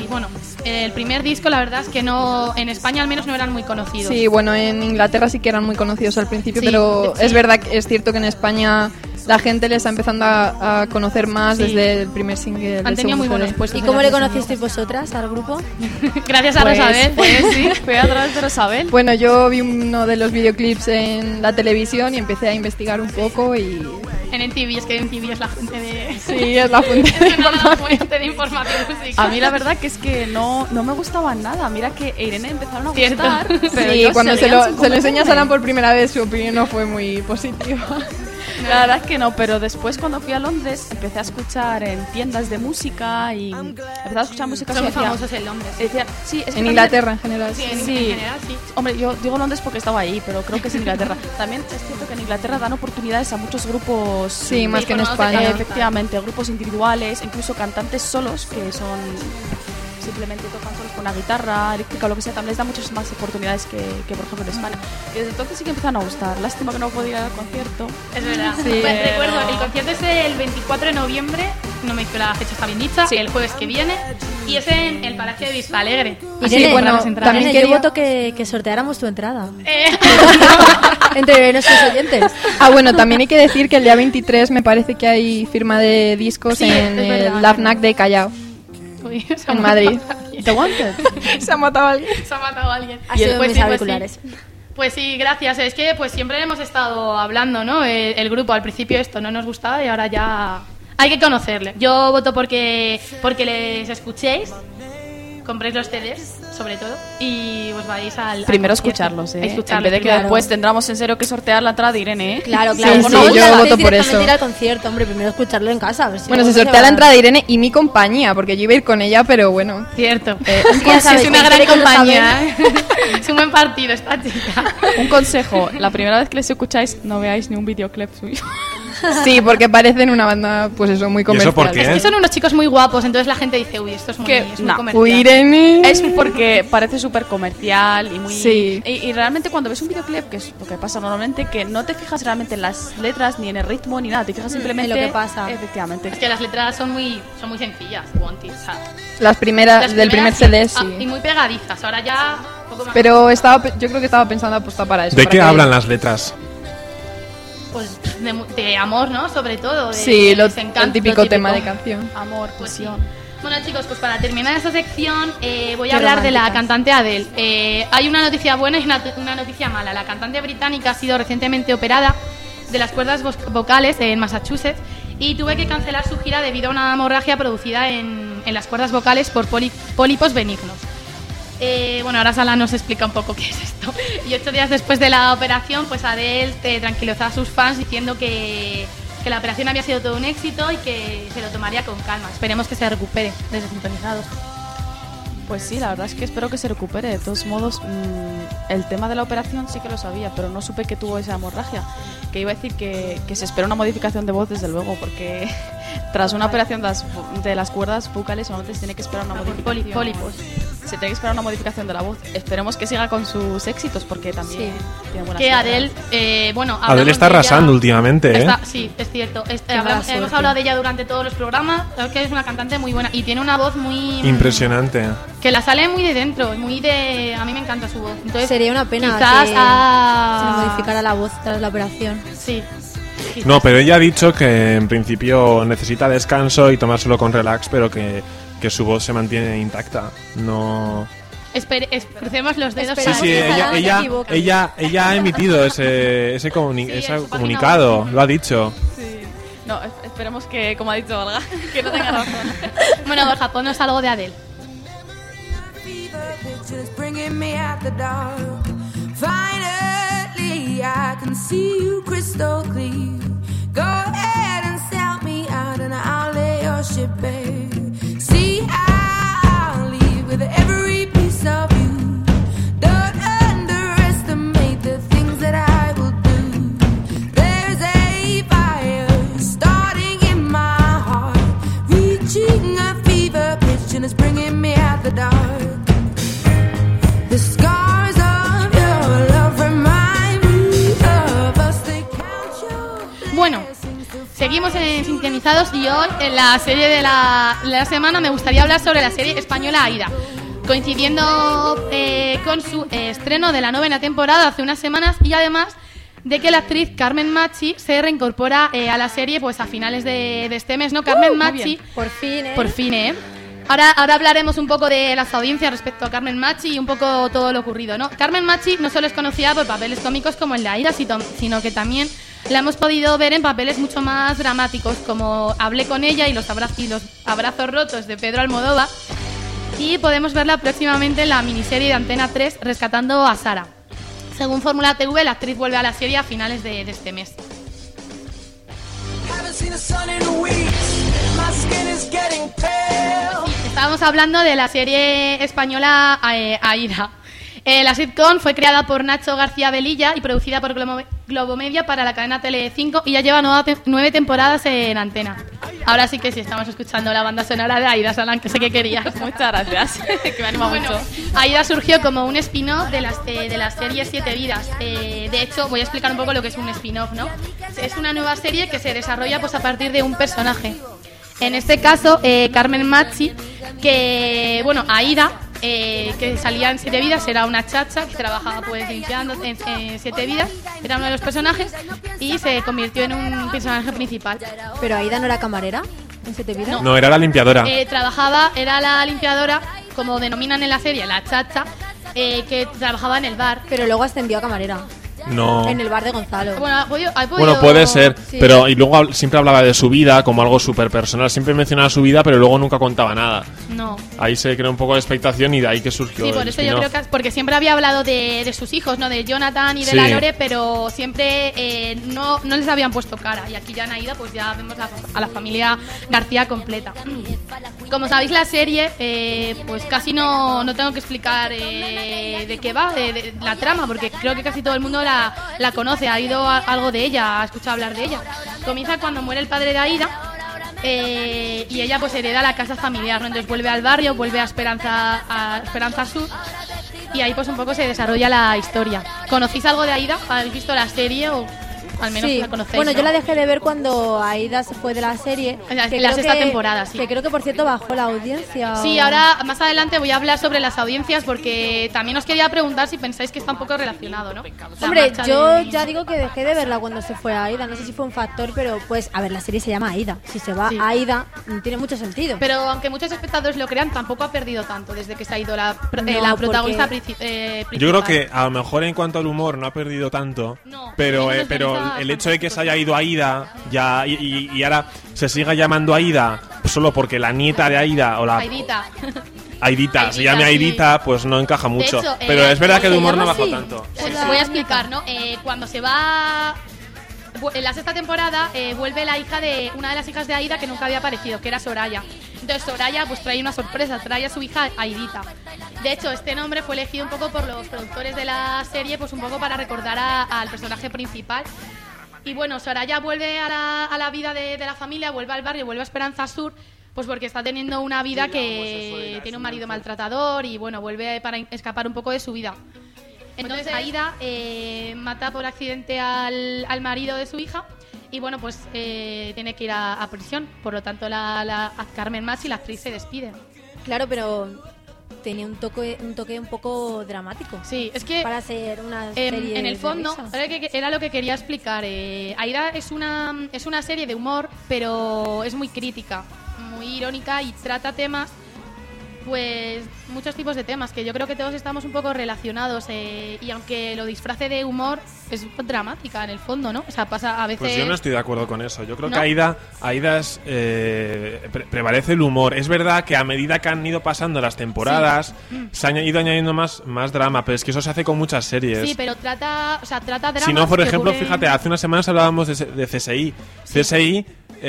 S1: bueno, el primer disco la verdad es que no, en España al menos no eran muy conocidos.
S7: Sí, bueno, en Inglaterra sí que eran muy conocidos al principio,
S1: Sí,
S7: pero
S1: sí.
S7: es verdad que es cierto que en España la gente les está empezando a conocer más
S1: Sí.
S7: desde el primer single.
S1: Han
S7: del
S1: tenido muy
S7: segundo
S1: buenos
S7: CD.
S1: puestos.
S4: ¿Y
S1: en
S4: cómo
S1: la
S4: le
S1: próxima.
S4: conocisteis vosotras al grupo?
S1: Gracias a Rosabel.
S6: Pues sí, fue a través de Rosabel.
S7: Bueno, yo vi uno de los videoclips en la televisión y empecé a investigar un poco y...
S1: En MTV, es que MTV es la fuente de...
S7: Sí, es la fuente de
S1: es una
S7: información.
S1: fuente de información musical.
S6: A mí la verdad que es que no me gustaba nada. Mira que a Irene empezaron a
S1: Cierto.
S6: gustar. Pero
S7: Sí,
S6: ellos
S7: cuando se
S6: veían
S7: lo
S6: sin
S7: enseñas a
S6: conocerme.
S7: Alan por primera vez, su opinión no fue muy positiva.
S6: La verdad es que no, pero después cuando fui a Londres empecé a escuchar en tiendas de música y empecé a escuchar música
S1: Son muy
S6: y decía-
S1: famosos en Londres.
S6: decía, sí, es que
S7: En
S6: también-
S7: Inglaterra en general.
S1: Sí,
S7: sí.
S1: en
S6: Sí.
S1: general sí.
S6: Hombre, yo digo Londres porque estaba ahí, pero creo que es Inglaterra. También es cierto que en Inglaterra dan oportunidades a muchos grupos.
S7: Sí, más que en
S1: formados de
S7: España.
S1: talento.
S6: Efectivamente, grupos individuales, incluso cantantes solos que son simplemente tocan solos con una guitarra eléctrica o lo que sea, también les da muchas más oportunidades que por ejemplo en España. Y desde entonces sí que empezaron a gustar. Lástima que no podía ir al concierto.
S1: Es verdad.
S6: Sí,
S1: Pues
S6: pero-
S1: recuerdo, el concierto es el 24 de noviembre, no me dice la fecha está bien dicha,
S6: Sí.
S1: el jueves que viene, y es en el Palacio de Vista Alegre.
S4: Irene,
S1: Así que
S7: bueno,
S1: las entradas.
S7: también
S4: Irene, yo
S7: quería-
S4: voto que sorteáramos tu entrada
S1: Eh,
S4: entre nuestros oyentes.
S7: Ah, bueno, también hay que decir que el día 23 me parece que hay firma de discos
S1: Sí,
S7: en
S1: es verdad.
S7: el LAFNAC de Callao,
S1: uy, se ha
S7: en
S1: matado
S7: Madrid.
S1: alguien.
S6: ¿Te wanted?
S7: Se ha matado alguien.
S1: Se ha matado alguien.
S4: Ha sido
S1: Pues
S4: mis
S1: sí,
S4: auriculares.
S1: Pues sí, gracias. Es que pues siempre hemos estado hablando, ¿no? El grupo al principio esto no nos gustaba y ahora ya hay que conocerle. Yo voto porque les escuchéis, compréis los CDs, sobre todo, y os vais al
S6: Primero
S1: concierto.
S6: escucharlos, ¿eh?
S1: Escucharlos,
S6: en vez de que
S1: claro.
S6: después tendremos en serio que sortear la entrada de Irene, ¿eh?
S4: Claro,
S7: Sí,
S4: claro.
S7: sí,
S4: Pues
S7: yo
S4: ya
S7: voto
S4: hacéis
S7: por
S4: directamente
S7: eso.
S4: ir al concierto, hombre, primero escucharlo en casa. A ver si
S7: Bueno,
S4: luego
S7: se sortea
S4: va.
S7: la entrada de Irene y mi compañía, porque yo iba a ir con ella, pero bueno.
S1: Cierto.
S4: Así que ya
S1: Pues
S4: sabéis,
S1: es una
S4: que
S1: gran
S4: quiere que lo
S1: compañía. ¿eh? Es un buen partido esta chica.
S6: Un consejo, la primera vez que les escucháis no veáis ni un videoclip suyo.
S7: Sí, porque parecen una banda, pues eso, muy
S2: ¿Y eso
S7: comercial.
S2: por qué?
S1: Es que son unos chicos muy guapos, entonces la gente dice, uy, esto es muy,
S6: Que-
S1: es muy
S6: no.
S1: comercial.
S7: Uy, Irene.
S6: Es porque parece súper comercial y muy...
S7: Sí.
S6: Y realmente cuando ves un videoclip, que es lo que pasa normalmente, que no te fijas realmente en las letras, ni en el ritmo, ni nada, te fijas simplemente...
S4: en lo que pasa.
S6: Efectivamente.
S1: Es que las letras son muy sencillas, Wanty, o sea,
S7: Las primeras
S1: las
S7: del primer
S1: primeras
S7: CD,
S1: sí.
S7: sí.
S1: Y muy pegadizas, ahora ya un poco más.
S7: Pero yo creo que estaba pensando apostar para eso.
S2: ¿De
S7: para
S2: qué
S7: que-
S2: hablan las letras?
S1: Pues de amor, ¿no? Sobre todo. De
S7: Sí,
S1: desencanto,
S7: el típico tema de canción.
S6: Amor,
S1: Pues sí.
S6: pasión.
S1: Bueno chicos, pues para terminar esta sección voy a
S4: Qué
S1: hablar de la
S4: románticas.
S1: cantante Adele. Hay una noticia buena y una noticia mala. La cantante británica ha sido recientemente operada de las cuerdas vocales en Massachusetts y tuve que cancelar su gira debido a una hemorragia producida en las cuerdas vocales por pólipos benignos. Bueno, ahora Sala nos explica un poco qué es esto. Y 8 días después de la operación, pues Adele tranquilizó a sus fans diciendo que la operación había sido todo un éxito y que se lo tomaría con calma. Esperemos que se recupere desde Sintonizados.
S6: Pues sí, la verdad es que espero que se recupere. De todos modos, el tema de la operación sí que lo sabía, pero no supe que tuvo esa hemorragia. Que iba a decir que se espera una modificación de voz, desde luego, porque tras una operación de las cuerdas vocales normalmente se tiene que esperar una modificación.
S1: Pólipos.
S6: Se tiene que esperar una modificación de la voz. Esperemos que siga con sus éxitos, porque también tiene buenas
S1: Que
S6: letras.
S1: Adele, bueno,
S2: Adele
S1: hablamos
S2: está
S1: de ella-
S2: arrasando últimamente, ¿eh?
S1: Sí, es cierto.
S4: mala
S1: Hemos
S4: suerte.
S1: hablado de ella durante todos los programas. Creo que es una cantante muy buena y tiene una voz muy...
S2: Impresionante.
S1: Que la sale muy de dentro, muy de... A mí me encanta su voz. Entonces,
S4: Sería una pena
S1: quizás
S4: que
S1: a...
S4: se le modificara la voz tras la operación.
S1: Sí. Quizás.
S2: No, pero ella ha dicho que en principio necesita descanso y tomárselo con relax, pero que su voz se mantiene intacta. No...
S1: Crucemos los dedos.
S2: Sí,
S4: Esperamos
S2: sí,
S4: que Sara se
S2: ella,
S4: equivoque.
S2: ella ha emitido ese
S1: Sí, en su página
S2: comunicado,
S1: web.
S2: lo ha dicho.
S6: Sí. No, esperemos que, como ha dicho Olga, que no tenga razón.
S1: Bueno, Borja, ponnos algo de Adele.
S8: Just bringing me out the dark. Finally, I can see you crystal clear. Go ahead and sell me out, and I'll lay your ship bare. See, I'll leave with every piece of you. Don't underestimate the things that I will do. There's a fire starting in my heart, reaching a fever pitch, and it's bringing me out the dark. The scars of your love remind me of us. They count your
S1: Bueno,
S8: blessings to
S1: seguimos en Sintonizados y hoy en la serie de la semana me gustaría hablar sobre la serie española Aída, coincidiendo con su estreno de la 9ª temporada hace unas semanas y además de que la actriz Carmen Machi se reincorpora a la serie pues a finales de este mes, ¿no? Carmen Machi,
S4: por fin, ¿eh?
S1: Por fin, ¿eh? Ahora hablaremos un poco de las audiencias respecto a Carmen Machi y un poco todo lo ocurrido, ¿no? Carmen Machi no solo es conocida por papeles cómicos como el de Aída, sino que también la hemos podido ver en papeles mucho más dramáticos, como Hablé con ella y los abrazos rotos de Pedro Almodóvar. Y podemos verla próximamente en la miniserie de Antena 3, Rescatando a Sara. Según Fórmula TV, la actriz vuelve a la serie a finales de este mes. Estábamos hablando de la serie española Aída. La sitcom fue creada por Nacho García Velilla y producida por Globomedia para la cadena Tele5 y ya lleva 9 temporadas en antena. Ahora sí que sí, estamos escuchando la banda sonora de Aída, Salan, que sé que querías.
S6: Muchas gracias, que me anima mucho.
S1: Aída surgió como un spin-off de la serie Siete Vidas. De hecho, voy a explicar un poco lo que es un spin-off, ¿no? Es una nueva serie que se desarrolla pues a partir de un personaje. En este caso, Carmen Machi, que, bueno, Aída, que salía en Siete Vidas, era una chacha que trabajaba pues limpiando en Siete Vidas, era uno de los personajes y se convirtió en un personaje principal.
S4: ¿Pero Aída no era camarera en Siete Vidas?
S2: No, era la limpiadora.
S1: Era la limpiadora, como denominan en la serie, la chacha, que trabajaba en el bar.
S4: Pero luego ascendió a camarera.
S2: No.
S4: En el bar de Gonzalo.
S2: Bueno, puede ser, sí. Pero y luego siempre hablaba de su vida como algo súper personal. Siempre mencionaba su vida, pero luego nunca contaba nada.
S1: No.
S2: Ahí se creó un poco de expectación y de ahí que surgió.
S1: Sí, por eso yo creo que porque siempre había hablado de sus hijos, ¿no? De Jonathan y de la Lore, pero siempre no les habían puesto cara. Y aquí ya en Aída pues ya vemos a la familia García completa. Como sabéis, la serie pues casi no tengo que explicar de qué va, de la trama, porque creo que casi todo el mundo la conoce, ha ido algo de ella, ha escuchado hablar de ella. Comienza cuando muere el padre de Aída y ella pues hereda la casa familiar, ¿no? Entonces vuelve al barrio, vuelve a Esperanza Sur y ahí pues un poco se desarrolla la historia. ¿Conocéis algo de Aída? ¿Habéis visto la serie o al menos
S4: sí.
S1: La conocéis?
S4: Bueno,
S1: ¿no?
S4: Yo la dejé de ver cuando Aída se fue de la serie.
S1: La sexta temporada, sí.
S4: Que creo que, por cierto, bajó la audiencia.
S1: Sí, ahora más adelante voy a hablar sobre las audiencias porque también os quería preguntar si pensáis que está un poco relacionado, ¿no?
S4: Hombre, yo ya digo que dejé de verla cuando se fue a Aída. No sé si fue un factor, pero pues, a ver, la serie se llama Aída. Si se va a Aída, tiene mucho sentido.
S1: Pero aunque muchos espectadores lo crean, tampoco ha perdido tanto desde que se ha ido la protagonista principal.
S2: Yo creo que a lo mejor en cuanto al humor no ha perdido tanto, pero el hecho de que se haya ido Aída ya y ahora se siga llamando Aída solo porque la nieta de Aída o la Aidita se llame Aidita, pues no encaja mucho. Hecho, pero es verdad que el humor no ha bajado tanto.
S1: Voy a explicar, ¿no? Cuando se va en la sexta temporada vuelve la hija de una de las hijas de Aída que nunca había aparecido, que era Soraya. Entonces Soraya pues trae una sorpresa, trae a su hija Aidita. De hecho, este nombre fue elegido un poco por los productores de la serie, pues un poco para recordar al personaje principal. Y bueno, Soraya vuelve a la vida de la familia, vuelve al barrio, vuelve a Esperanza Sur, pues porque está teniendo una vida que tiene un marido maltratador y bueno, vuelve para escapar un poco de su vida. Entonces Aída mata por accidente al marido de su hija y bueno, pues tiene que ir a prisión. Por lo tanto, la Carmen Machi, la actriz, se despide.
S4: Claro, pero tenía un toque un poco dramático.
S1: Sí, es que
S4: para ser una serie
S1: en el fondo era lo que quería explicar. Aída es una serie de humor, pero es muy crítica, muy irónica y trata temas, pues muchos tipos de temas que yo creo que todos estamos un poco relacionados y aunque lo disfrace de humor es dramática en el fondo, ¿no? O sea, pasa a veces.
S2: Pues yo no estoy de acuerdo con eso. Yo creo que Aída es, prevalece el humor. Es verdad que a medida que han ido pasando las temporadas se han ido añadiendo más drama, pero es que eso se hace con muchas series.
S1: Sí, pero trata dramas.
S2: Si no, por ejemplo, fíjate, hace unas semanas hablábamos de CSI. Sí. CSI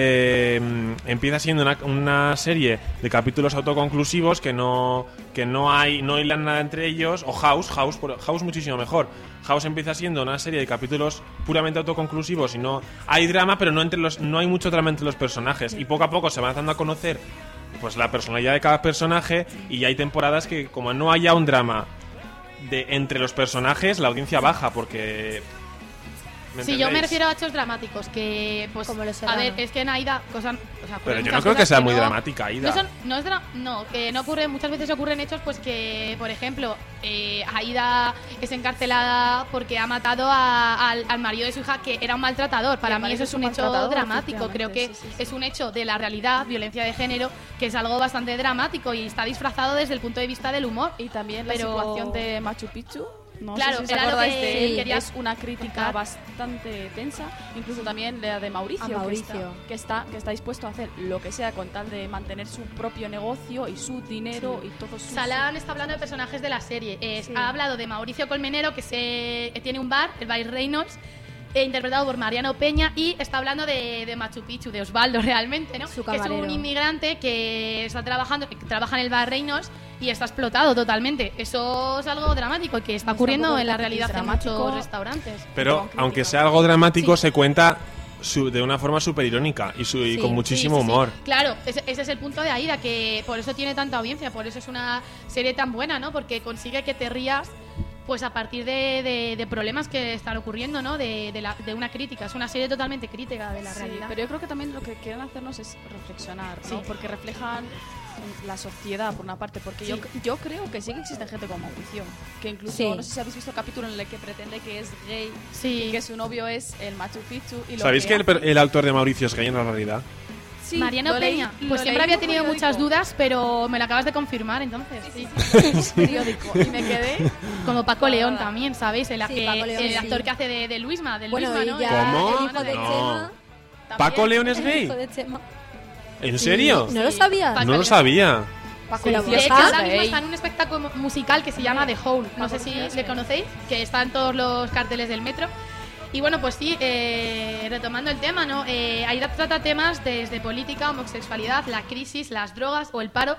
S2: empieza siendo una serie de capítulos autoconclusivos que no hilan nada entre ellos, o House muchísimo mejor. House empieza siendo una serie de capítulos puramente autoconclusivos y no hay drama, pero no hay mucho drama entre los personajes y poco a poco se van dando a conocer pues la personalidad de cada personaje y hay temporadas que como no haya un drama entre los personajes, la audiencia baja porque
S1: Sí, yo me refiero a hechos dramáticos, que pues
S4: Como Los
S1: a
S4: Serrano.
S1: ver, es que en Aida
S2: Pero yo no creo que sea muy dramática, Aida.
S1: Que no ocurre, muchas veces ocurren hechos pues que, por ejemplo, Aida es encarcelada porque ha matado al marido de su hija, que era un maltratador. Para mí eso es un hecho dramático. Creo que es un hecho de la realidad, violencia de género, que es algo bastante dramático y está disfrazado desde el punto de vista del humor.
S6: Y también la situación de Machu Picchu. No
S1: Claro,
S6: sé si os
S1: era lo
S6: acordáis
S1: que
S6: de él,
S1: querías
S6: es una crítica
S1: contar.
S6: bastante tensa, incluso también la de Mauricio,
S4: A Mauricio.
S6: que está dispuesto a hacer lo que sea con tal de mantener su propio negocio y su dinero y todo su...
S1: Salán está hablando de personajes de la serie.
S4: Sí.
S1: Ha hablado de Mauricio Colmenero, que tiene un bar, el Bar Reynolds, interpretado por Mariano Peña, y está hablando de Machu Picchu, de Osvaldo realmente, ¿no?
S4: Su
S1: Que es
S4: camarero.
S1: un inmigrante que trabaja en el Bar Reynolds y está explotado totalmente. Eso es algo dramático que está ocurriendo en la realidad en muchos restaurantes.
S2: Pero, aunque sea algo dramático, se cuenta de una forma súper irónica y con muchísimo humor.
S1: Claro, ese es el punto de Aida, que por eso tiene tanta audiencia, por eso es una serie tan buena, ¿no? Porque consigue que te rías pues a partir de problemas que están ocurriendo, ¿no? De una crítica. Es una serie totalmente crítica de la realidad.
S6: Pero yo creo que también lo que quieren hacernos es reflexionar, ¿no?
S1: Sí.
S6: Porque reflejan la sociedad, por una parte, porque
S1: Sí.
S6: yo creo que sí que existe gente como Mauricio, que incluso,
S4: Sí.
S6: no sé si habéis visto el capítulo en el que pretende que es gay
S1: Sí.
S6: y que su novio es el Machu Picchu. Y lo
S2: ¿Sabéis que
S6: hace-
S2: el autor de Mauricio es gay en la realidad?
S6: Sí,
S1: Mariano
S6: lo leí-
S1: Peña,
S6: lo
S1: pues
S6: leí
S1: siempre había
S6: en un
S1: tenido muchas
S6: periódico.
S1: dudas, pero me lo acabas de confirmar, entonces. Sí.
S6: periódico y me quedé
S1: Como Paco León también, ¿sabéis? El
S4: Paco León,
S1: el actor
S4: sí.
S1: que hace de Luisma, del
S4: Bueno,
S1: Luisma,
S4: y
S1: ¿no?
S4: ya
S2: ¿Cómo?
S4: el hijo de
S2: No.
S4: Chema.
S2: ¿Paco León es
S4: El
S2: gay?
S4: hijo de Chema.
S2: ¿En serio?
S4: ¿No lo sabías?
S1: Paco
S2: No lo sabía.
S6: Paco
S4: Pero
S6: Lucía
S1: De
S6: es
S1: hecho, ahora mismo
S6: gay.
S1: está en un espectáculo musical que se llama The Hole. No sé si le conocéis, que está en todos los carteles del metro. Y bueno, pues sí, retomando el tema, ¿no? Aida trata temas desde política, homosexualidad, la crisis, las drogas o el paro.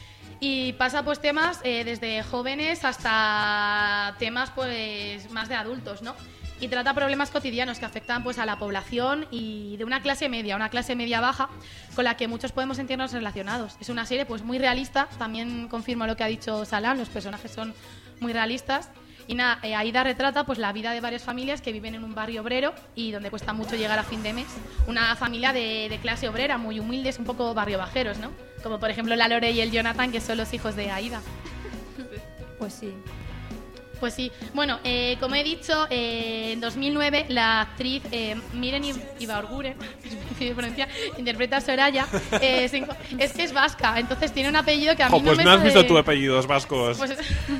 S1: Y pasa pues temas desde jóvenes hasta temas pues más de adultos, ¿no? Y trata problemas cotidianos que afectan pues a la población y de una clase media baja, con la que muchos podemos sentirnos relacionados. Es una serie pues muy realista, también confirmo lo que ha dicho Salán, los personajes son muy realistas. Y nada, Aida retrata pues la vida de varias familias que viven en un barrio obrero y donde cuesta mucho llegar a fin de mes. Una familia de clase obrera, muy humildes, un poco barrio bajeros, ¿no? Como por ejemplo la Lore y el Jonathan, que son los hijos de Aida.
S4: Pues sí.
S1: Pues sí, bueno, como he dicho, en 2009 la actriz Miren Ibarguren, es muy difícil de pronunciar, interpreta a Soraya. Es que es vasca, entonces tiene un apellido que a mí
S2: Pues
S1: no me
S2: no has
S1: sabe-
S2: visto tu apellidos vascos.
S1: Pues-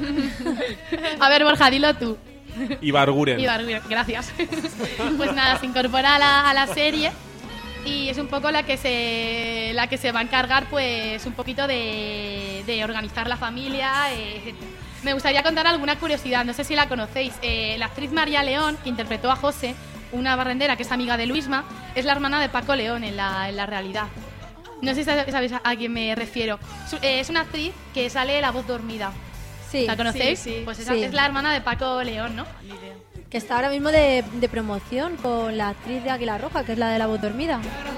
S1: A ver, Borja, dilo tú.
S2: Ibarguren.
S1: Ibarguren, gracias. Pues nada, se incorpora a la serie y es un poco la que se va a encargar pues un poquito de organizar la familia. Me gustaría contar alguna curiosidad, no sé si la conocéis. La actriz María León, que interpretó a José, una barrendera que es amiga de Luisma, es la hermana de Paco León en la realidad. No sé si sabéis a quién me refiero. Es una actriz que sale La Voz Dormida.
S4: Sí.
S1: ¿La conocéis?
S6: sí,
S1: Pues esa
S4: sí.
S1: es la hermana de Paco León, ¿no?
S4: Que está ahora mismo de promoción con la actriz de Águila Roja, que es la de La Voz Dormida.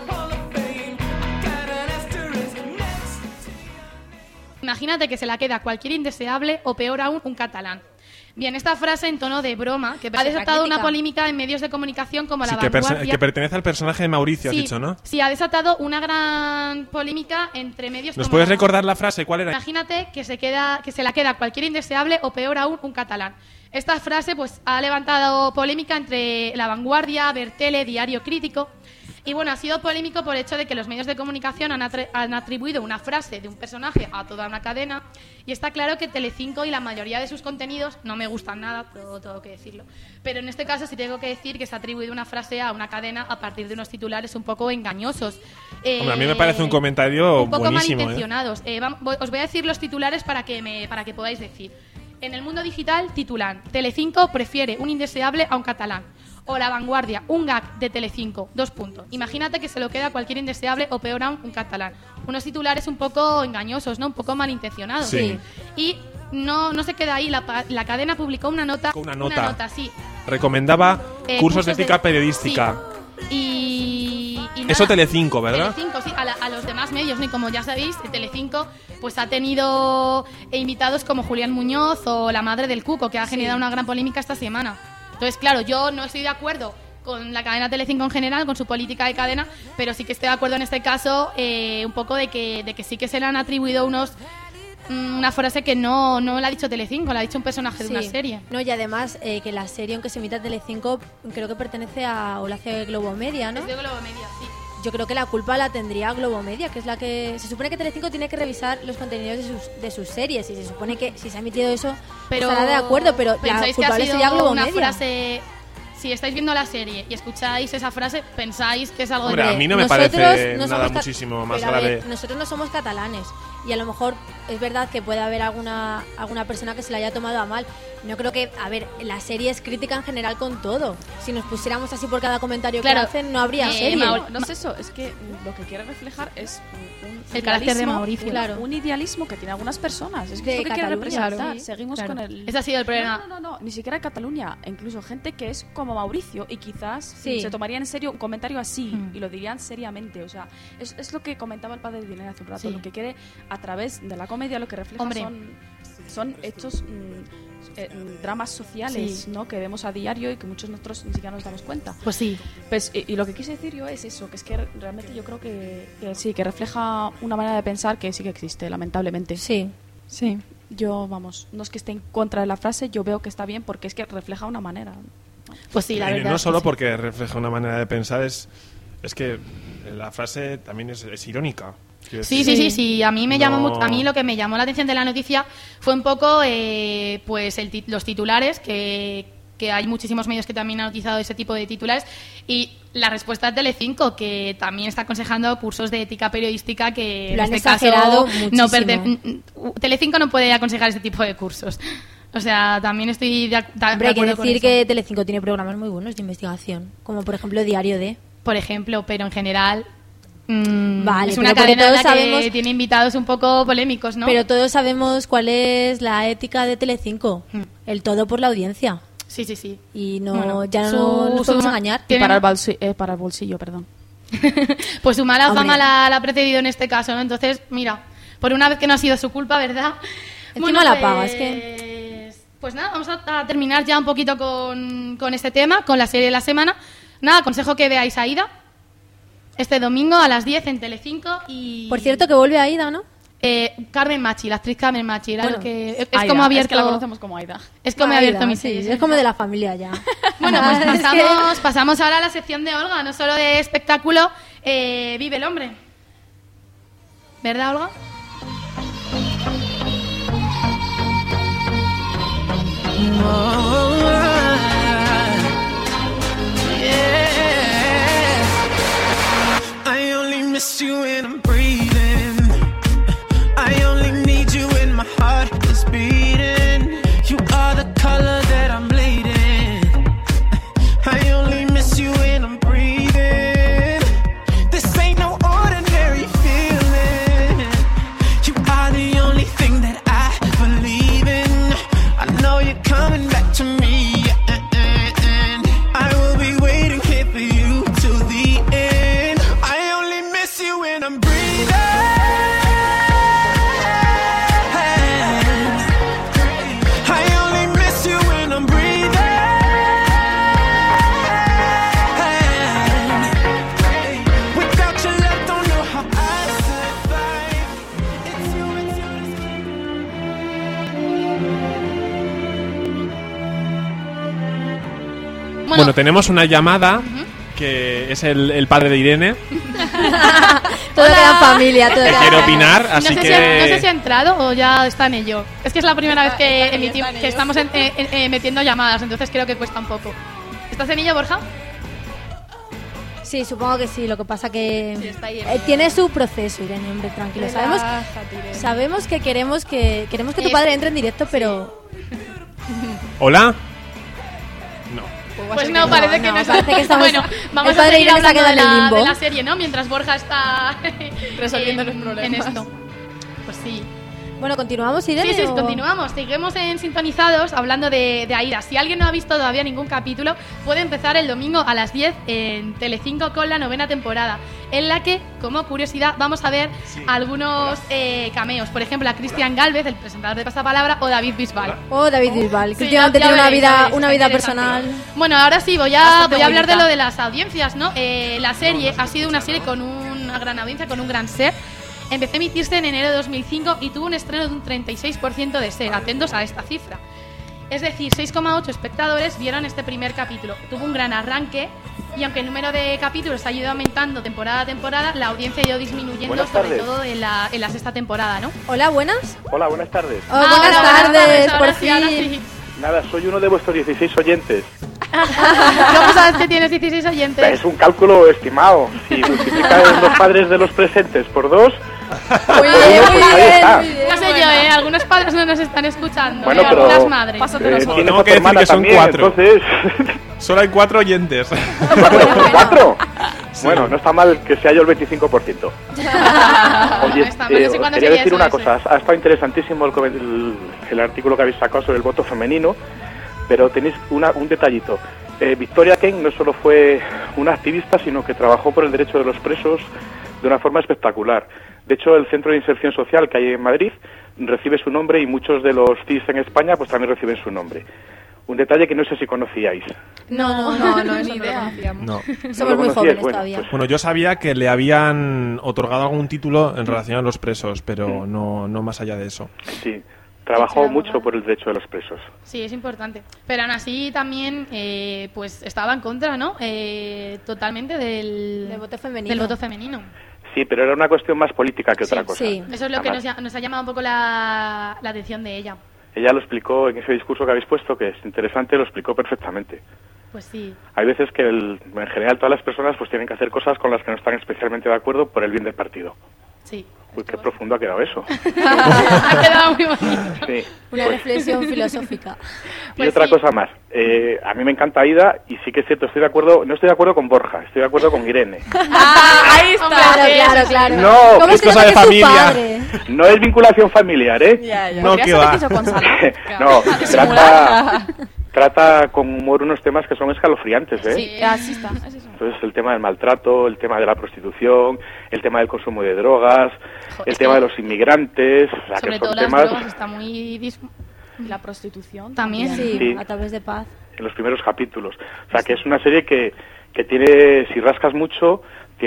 S1: Imagínate que se la queda cualquier indeseable o peor aún un catalán. Bien, esta frase en tono de broma que ha desatado una polémica en medios de comunicación como
S2: Sí,
S1: La
S2: que
S1: Vanguardia.
S2: pertenece al personaje de Mauricio, has
S1: Sí,
S2: dicho, ¿no?
S1: Sí, ha desatado una gran polémica entre medios
S2: ¿Nos
S1: como...
S2: puedes recordar la frase? ¿Cuál era?
S1: Imagínate que se la queda cualquier indeseable o peor aún un catalán. Esta frase pues ha levantado polémica entre La Vanguardia, Bertele, Diario Crítico. Y bueno, ha sido polémico por el hecho de que los medios de comunicación han atribuido una frase de un personaje a toda una cadena. Y está claro que Telecinco y la mayoría de sus contenidos no me gustan nada, pero tengo que decirlo. Pero en este caso sí tengo que decir que se ha atribuido una frase a una cadena a partir de unos titulares un poco engañosos.
S2: Hombre, a mí me parece un comentario
S1: un poco
S2: buenísimo,
S1: malintencionados. Os voy a decir los titulares para que podáis decir. En el mundo digital titulan: Telecinco prefiere un indeseable a un catalán. O La Vanguardia, un gag de Telecinco, 2 puntos. Imagínate que se lo queda cualquier indeseable o peor aún un catalán. Unos titulares un poco engañosos, ¿no? Un poco malintencionados.
S2: Sí.
S1: Y no se queda ahí. La cadena publicó una nota.
S2: Una nota.
S1: Sí.
S2: Recomendaba cursos de ética periodística.
S1: Sí. Y
S2: Eso
S1: nada,
S2: Telecinco, ¿verdad?
S1: Telecinco, sí, a los demás medios, ¿no? Y como ya sabéis, Telecinco pues ha tenido invitados como Julián Muñoz o la madre del Cuco, que ha generado una gran polémica esta semana. Entonces, claro, yo no estoy de acuerdo con la cadena Telecinco en general, con su política de cadena, pero sí que estoy de acuerdo en este caso un poco de que sí que se le han atribuido una frase que no la ha dicho Telecinco, la ha dicho un personaje de una serie.
S4: No, y además que la serie, aunque se emita Telecinco, creo que pertenece o la hace Globomedia, ¿no?
S1: Es de Globomedia, sí.
S4: Yo creo que la culpa la tendría Globomedia, que es la que... Se supone que Telecinco tiene que revisar los contenidos de sus series, y se supone que si se ha emitido eso,
S1: pero
S4: estará de acuerdo, pero la culpable sería Globomedia.
S1: Una frase... Si estáis viendo la serie y escucháis esa frase, pensáis que es algo
S2: Hombre,
S1: de...
S2: a mí no me parece nada muchísimo más grave.
S4: Nosotros no somos catalanes y a lo mejor es verdad que puede haber alguna persona que se la haya tomado a mal. No creo que... A ver, la serie es crítica en general con todo. Si nos pusiéramos así por cada comentario que hacen, no habría serie.
S6: No es eso, es que lo que quiere reflejar es
S1: el carácter de Mauricio.
S6: Claro. Un idealismo que tiene algunas personas. Es que lo que quiere representar. Claro, seguimos con el...
S1: Ese ha sido el problema.
S6: No, ni siquiera en Cataluña. Incluso gente que es como Mauricio y quizás se tomaría en serio un comentario así y lo dirían seriamente. O sea, es lo que comentaba el padre de Dinero hace un rato. Lo que quiere, a través de la comedia, lo que refleja son hechos... dramas sociales, ¿no? Que vemos a diario y que muchos de nosotros ni siquiera nos damos cuenta.
S1: Pues sí.
S6: Pues, y lo que quise decir yo es eso, que es que realmente yo creo que sí, que refleja una manera de pensar que sí que existe, lamentablemente.
S4: Sí.
S6: Yo, vamos, no es que esté en contra de la frase, yo veo que está bien porque es que refleja una manera.
S1: Pues sí, la verdad.
S2: No solo porque refleja una manera de pensar, es que la frase también es irónica.
S1: Sí. A mí a mí lo que me llamó la atención de la noticia fue un poco pues los titulares, que hay muchísimos medios que también han utilizado ese tipo de titulares, y la respuesta de Telecinco, que también está aconsejando cursos de ética periodística que
S4: lo
S1: en este
S4: caso
S1: Telecinco no puede aconsejar ese tipo de cursos. O sea, también estoy de acuerdo.
S4: Hay que decir que Telecinco tiene programas muy buenos de investigación, como por ejemplo Diario D.
S1: Por ejemplo, pero en general...
S4: Vale,
S1: es una cadena en la que tiene invitados un poco polémicos, ¿no?
S4: Pero todos sabemos cuál es la ética de Telecinco. El todo por la audiencia.
S1: Sí.
S4: Y no nos podemos engañar.
S6: Y para el bolsillo, perdón.
S1: Pues su mala fama la ha precedido en este caso, ¿no? Entonces, mira, por una vez que no ha sido su culpa, ¿verdad?
S4: Encima la paga, es que...
S1: Pues nada, vamos a terminar ya un poquito con este tema, con la serie de la semana. Nada, aconsejo que veáis Aida este domingo a las 10 en Telecinco. Y
S4: por cierto, que vuelve Aida, ¿no?
S1: Carmen Machi, la actriz Carmen Machi. Era lo que es
S6: Aida,
S1: como abierto.
S6: Es que la conocemos como Aida.
S1: Es como
S4: Aida,
S1: abierto mi
S4: sí,
S1: serie.
S4: es como de la familia ya.
S1: Bueno, pues pasamos ahora a la sección de Olga, no solo de espectáculo. Vive el hombre. ¿Verdad, Olga?
S8: I only miss you when I'm breathing. I only need you when my heart is beating. You are the color that I'm bleeding. I only miss you when I'm breathing. This ain't no ordinary feeling. You are the only thing that I believe in. I know you're coming back to me, and I will be waiting here for you till the end. I only miss you when I'm breathing. I only miss you when I'm breathing. Without your love, don't know how I survive. It's you, it's you, it's you.
S2: Bueno, tenemos una llamada que es el padre de Irene,
S4: Toda la familia,
S2: que quiere opinar, así
S1: no sé si ha entrado o ya está en ello. Es que es la primera vez que estamos metiendo llamadas, entonces creo que cuesta un poco. ¿Estás en ello, Borja?
S4: Sí, supongo que sí. Lo que pasa que
S1: Sí, está ahí.
S4: Tiene su proceso, Irene, hombre, tranquilo. Sabemos que queremos que tu padre entre en directo, pero
S2: ¿Hola?
S1: Pues no, parece que no está.
S4: parece que estamos-
S1: Bueno, vamos
S4: el
S1: a
S4: padre
S1: seguir
S4: Irene se ha
S1: hablando
S4: quedado en el limbo.
S1: de la serie, ¿no? Mientras Borja está
S7: Resolviendo los problemas.
S1: en esto. Pues sí.
S4: Bueno, ¿continuamos, Irene?
S1: Sí,
S4: o...?
S1: continuamos. Seguimos en Sintonizados hablando de Aida. Si alguien no ha visto todavía ningún capítulo, puede empezar el domingo a las 10 en Telecinco con la 9ª temporada, en la que, como curiosidad, vamos a ver algunos cameos. Por ejemplo, a Cristian Gálvez, el presentador de Pasapalabra, o David Bisbal.
S4: David Bisbal, que
S1: Sí,
S4: últimamente
S1: ya
S4: tiene
S1: veréis,
S4: una vida personal.
S1: Bueno, ahora sí, voy a
S6: Bastante
S1: hablar de
S6: bonita.
S1: lo de las audiencias, ¿no? La serie ha sido una serie con una gran audiencia, con un gran ser. Empezó a emitirse en enero de 2005 y tuvo un estreno de un 36% de ser. Atentos a esta cifra. Es decir, 6,8 espectadores vieron este primer capítulo. Tuvo un gran arranque y aunque el número de capítulos ha ido aumentando temporada a temporada, la audiencia ha ido disminuyendo,
S9: Buenas
S1: sobre
S9: tardes.
S1: todo en la sexta temporada, ¿no?
S4: Hola, buenas.
S9: Hola, buenas tardes.
S4: Buenas tardes,
S1: ahora
S4: por
S1: sí, ahora
S4: fin.
S1: sí.
S9: Nada, soy uno de vuestros 16 oyentes.
S1: ¿Cómo sabes que tienes 16 oyentes?
S9: Es un cálculo estimado. Si multiplicas los padres de los presentes por 2,
S4: Muy bien,
S9: pues
S4: muy
S9: ahí
S4: bien,
S9: está.
S4: muy bien.
S1: No sé yo, algunos padres no nos están escuchando,
S9: Bueno, pero
S1: algunas madres.
S6: Pásate los
S9: tienes
S2: tengo
S9: a tu
S2: que decir
S9: hermana
S2: que son
S9: también,
S2: 4.
S9: entonces...
S2: Solo hay 4 oyentes.
S9: ¿4? Bueno, no está mal que sea yo el 25%. Oye,
S1: No está mal, no sé
S9: os
S1: cuándo
S9: quería
S1: sería
S9: decir
S1: eso,
S9: una
S1: ese.
S9: cosa. Ha estado interesantísimo el artículo que habéis sacado sobre el voto femenino, pero tenéis un detallito. Victoria Kane no solo fue una activista, sino que trabajó por el derecho de los presos de una forma espectacular. De hecho, el Centro de Inserción Social que hay en Madrid recibe su nombre y muchos de los CIS en España pues también reciben su nombre. Un detalle que no sé si conocíais.
S4: No,
S6: No,
S4: no,
S6: ni idea.
S2: No.
S4: Somos muy
S9: conocíais?
S4: jóvenes
S9: Bueno,
S4: todavía.
S9: pues-
S2: Bueno, yo sabía que le habían otorgado algún título en relación a los presos, pero no más allá de eso.
S9: Sí, trabajó
S1: Hecho
S9: mucho
S1: abogado.
S9: por el derecho de los presos.
S1: Sí, es importante. Pero aún así también pues estaba en contra, ¿no? Totalmente del
S4: voto femenino.
S1: Del voto femenino.
S9: Sí, pero era una cuestión más política que otra cosa.
S4: sí.
S1: Eso es lo que
S9: Además,
S1: nos ha llamado un poco la atención de ella.
S9: ella lo explicó en ese discurso que habéis puesto, que es interesante, lo explicó perfectamente.
S1: Pues sí.
S9: Hay veces que en general todas las personas pues tienen que hacer cosas con las que no están especialmente de acuerdo por el bien del partido.
S1: Sí.
S9: Uy, qué profundo ha quedado eso.
S1: Ha quedado muy bonito.
S9: Sí.
S4: Una
S9: Pues-
S4: reflexión filosófica.
S9: y
S1: Pues
S9: otra
S1: sí.
S9: cosa más. A mí me encanta Aida y sí que es cierto, no estoy de acuerdo con Borja, estoy de acuerdo con Irene.
S6: Ahí está.
S4: Claro.
S9: No,
S4: ¿Cómo
S2: es
S4: se
S2: cosa
S4: nota
S2: de
S4: que es su
S2: familia.
S4: padre?
S9: No es vinculación familiar, ¿eh?
S6: Ya, ya.
S2: No,
S6: Podría
S2: ¿qué
S6: ser
S2: va?
S6: petiso con sal.
S9: No,
S6: Disimular.
S9: trata con humor unos temas que son escalofriantes, ¿eh?
S6: Sí, así está. Es eso.
S9: Entonces el tema del maltrato, el tema de la prostitución, el tema del consumo de drogas,
S1: Joder,
S9: el
S1: es
S9: tema
S1: que
S9: de los inmigrantes, o sea,
S1: Sobre
S9: que
S1: todo
S9: son
S1: las
S9: temas
S1: drogas está muy...
S6: Y la prostitución
S1: También.
S4: Sí,
S9: Sí.
S4: a través de paz.
S9: en los primeros capítulos. O sea, que es una serie que tiene, si rascas mucho,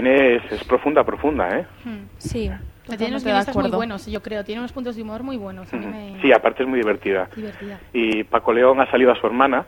S9: es profunda, ¿eh?
S4: Sí.
S1: Tiene unos
S6: Totalmente de
S1: guionistas muy
S6: acuerdo.
S1: buenos, yo creo. Tiene unos puntos de humor muy buenos. A mí me...
S9: Sí, aparte es muy divertida.
S1: Divertida.
S9: Y Paco León ha salido a su hermana.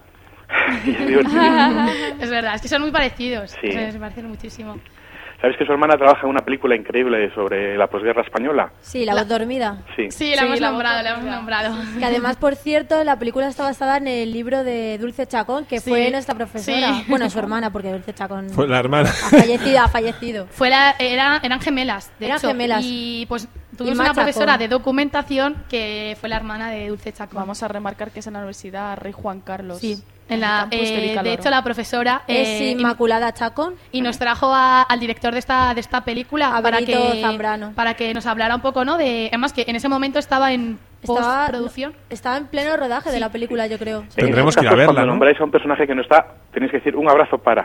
S9: Y es divertidísimo.
S1: Es verdad, es que son muy parecidos.
S9: Sí.
S1: Se parecen muchísimo.
S9: ¿Sabes que su hermana trabaja en una película increíble sobre la posguerra española?
S4: Sí, la voz dormida.
S9: Sí.
S1: Sí, la hemos
S6: la
S1: nombrado,
S6: voz
S1: la hemos nombrado.
S4: Que además, por cierto, la película está basada en el libro de Dulce Chacón, que
S1: Sí.
S4: fue nuestra profesora.
S1: Sí.
S4: Bueno, su hermana, porque Dulce Chacón
S2: Fue la hermana.
S4: ha fallecido.
S1: Eran gemelas, de
S4: Eran
S1: hecho.
S4: gemelas.
S1: Y pues
S4: Y
S1: tuvimos
S4: Mar
S1: una profesora
S4: Chacón.
S1: de documentación que fue la hermana de Dulce Chacón.
S6: Vamos a remarcar que es en la Universidad Rey Juan Carlos.
S1: Sí.
S6: En el campus de
S1: De
S6: Vicaloro.
S1: hecho, la profesora
S4: Es Inmaculada Chacón.
S1: y nos trajo al director de esta película
S4: A
S1: para
S4: Benito
S1: que,
S4: Zambrano.
S1: para que nos hablara un poco, ¿no? Además que en ese momento estaba en postproducción.
S4: Estaba en pleno rodaje de la película, yo creo.
S2: Tendremos
S9: En
S2: que ir
S9: esos
S2: a verla,
S9: casos, cuando
S2: ¿no?
S9: nombráis a un personaje que no está, tenéis que decir un abrazo para.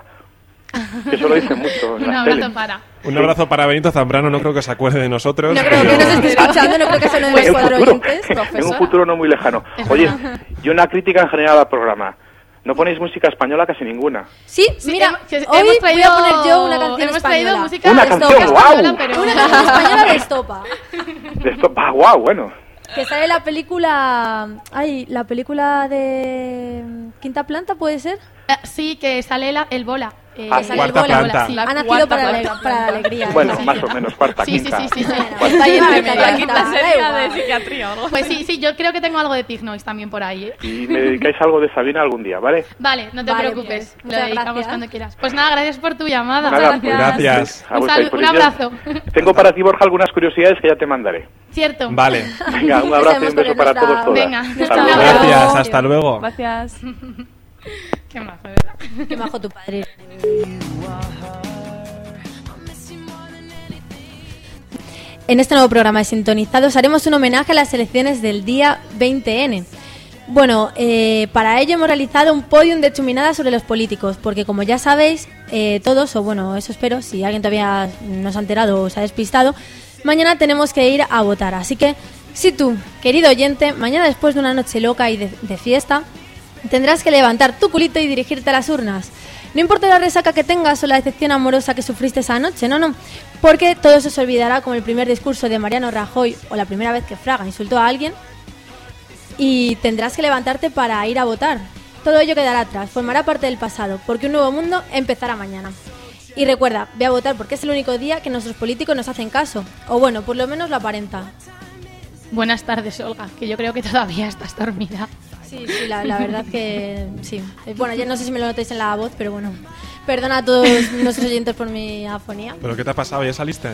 S9: Que eso lo dice mucho en
S1: Un
S9: las
S1: abrazo
S9: teles.
S1: para.
S2: Un abrazo para Benito Zambrano, no creo que se acuerde de nosotros.
S4: No creo que nos esté escuchando, no creo que sea uno de
S9: En
S4: los
S9: un
S4: cuatro
S9: futuro,
S4: oyentes.
S9: en un
S6: profesora.
S9: futuro no muy lejano.
S1: Es
S9: Oye,
S1: verdad.
S9: y una crítica en general al programa. No ponéis música española casi ninguna.
S4: Sí,
S1: Sí,
S4: mira,
S1: que
S4: hoy voy a poner yo una canción
S1: hemos traído
S4: española.
S1: música
S9: Una
S1: de
S9: canción,
S1: Estopa
S9: guau.
S1: española, pero...
S4: Una canción española de Estopa.
S9: De esto, guau, bueno.
S4: Que sale la película... Ay, la película de... Quinta Planta, ¿puede ser?
S1: Sí, que sale el bola.
S9: Ah,
S1: sale
S2: Cuarta
S1: el bola,
S2: planta.
S1: sí.
S6: La
S4: Ha nacido
S6: cuarta
S4: para
S6: planta.
S4: la alegría.
S9: Bueno,
S4: Sí.
S9: más o menos, cuarta,
S1: Sí, sí,
S9: quinta.
S1: sí, sí, sí.
S6: Está ahí entre
S4: Quinta
S6: medio.
S4: planta,
S6: Quinta
S4: da
S6: sería
S4: igual.
S6: de psiquiatría o algo.
S1: Pues sí, yo creo que tengo algo de Pig Noise también por ahí.
S9: Y me dedicáis algo de Sabina algún día, ¿vale?
S1: Vale, no te
S4: Vale,
S1: preocupes.
S4: pues,
S1: Lo
S4: muchas
S1: dedicamos
S4: gracias.
S1: cuando quieras. Pues nada, gracias por tu llamada.
S9: Nada, pues,
S2: Gracias.
S9: a
S1: Un
S9: vuestra
S1: saludo, un
S9: disposición.
S1: abrazo.
S9: Tengo para ti, Borja, algunas curiosidades que ya te mandaré.
S1: Cierto.
S2: Vale.
S9: Venga, un abrazo y un beso para todos todas.
S1: Venga,
S9: Hasta luego.
S2: Gracias, hasta luego.
S6: Gracias.
S1: Qué mazo, de verdad.
S4: Qué majo tu padre. en este nuevo programa de Sintonizados haremos un homenaje a las elecciones del día 20N. Bueno, para ello hemos realizado un podium de chuminadas sobre los políticos, porque como ya sabéis, todos, o bueno, eso espero, si alguien todavía no se ha enterado o se ha despistado, mañana tenemos que ir a votar. Así que, si tú, querido oyente, mañana después de una noche loca y de fiesta, tendrás que levantar tu culito y dirigirte a las urnas. No importa la resaca que tengas o la decepción amorosa que sufriste esa noche, no, porque todo eso se olvidará como el primer discurso de Mariano Rajoy o la primera vez que Fraga insultó a alguien, y tendrás que levantarte para ir a votar. Todo ello quedará atrás, formará parte del pasado, porque un nuevo mundo empezará mañana. Y recuerda, ve a votar porque es el único día que nuestros políticos nos hacen caso, o bueno, por lo menos lo aparenta.
S1: Buenas tardes, Olga, que yo creo que todavía estás dormida.
S4: Sí, la verdad que sí. Bueno, ya no sé si me lo notáis en la voz, pero bueno. Perdona a todos nuestros oyentes por mi afonía.
S2: ¿Pero qué te ha pasado? ¿Ya saliste?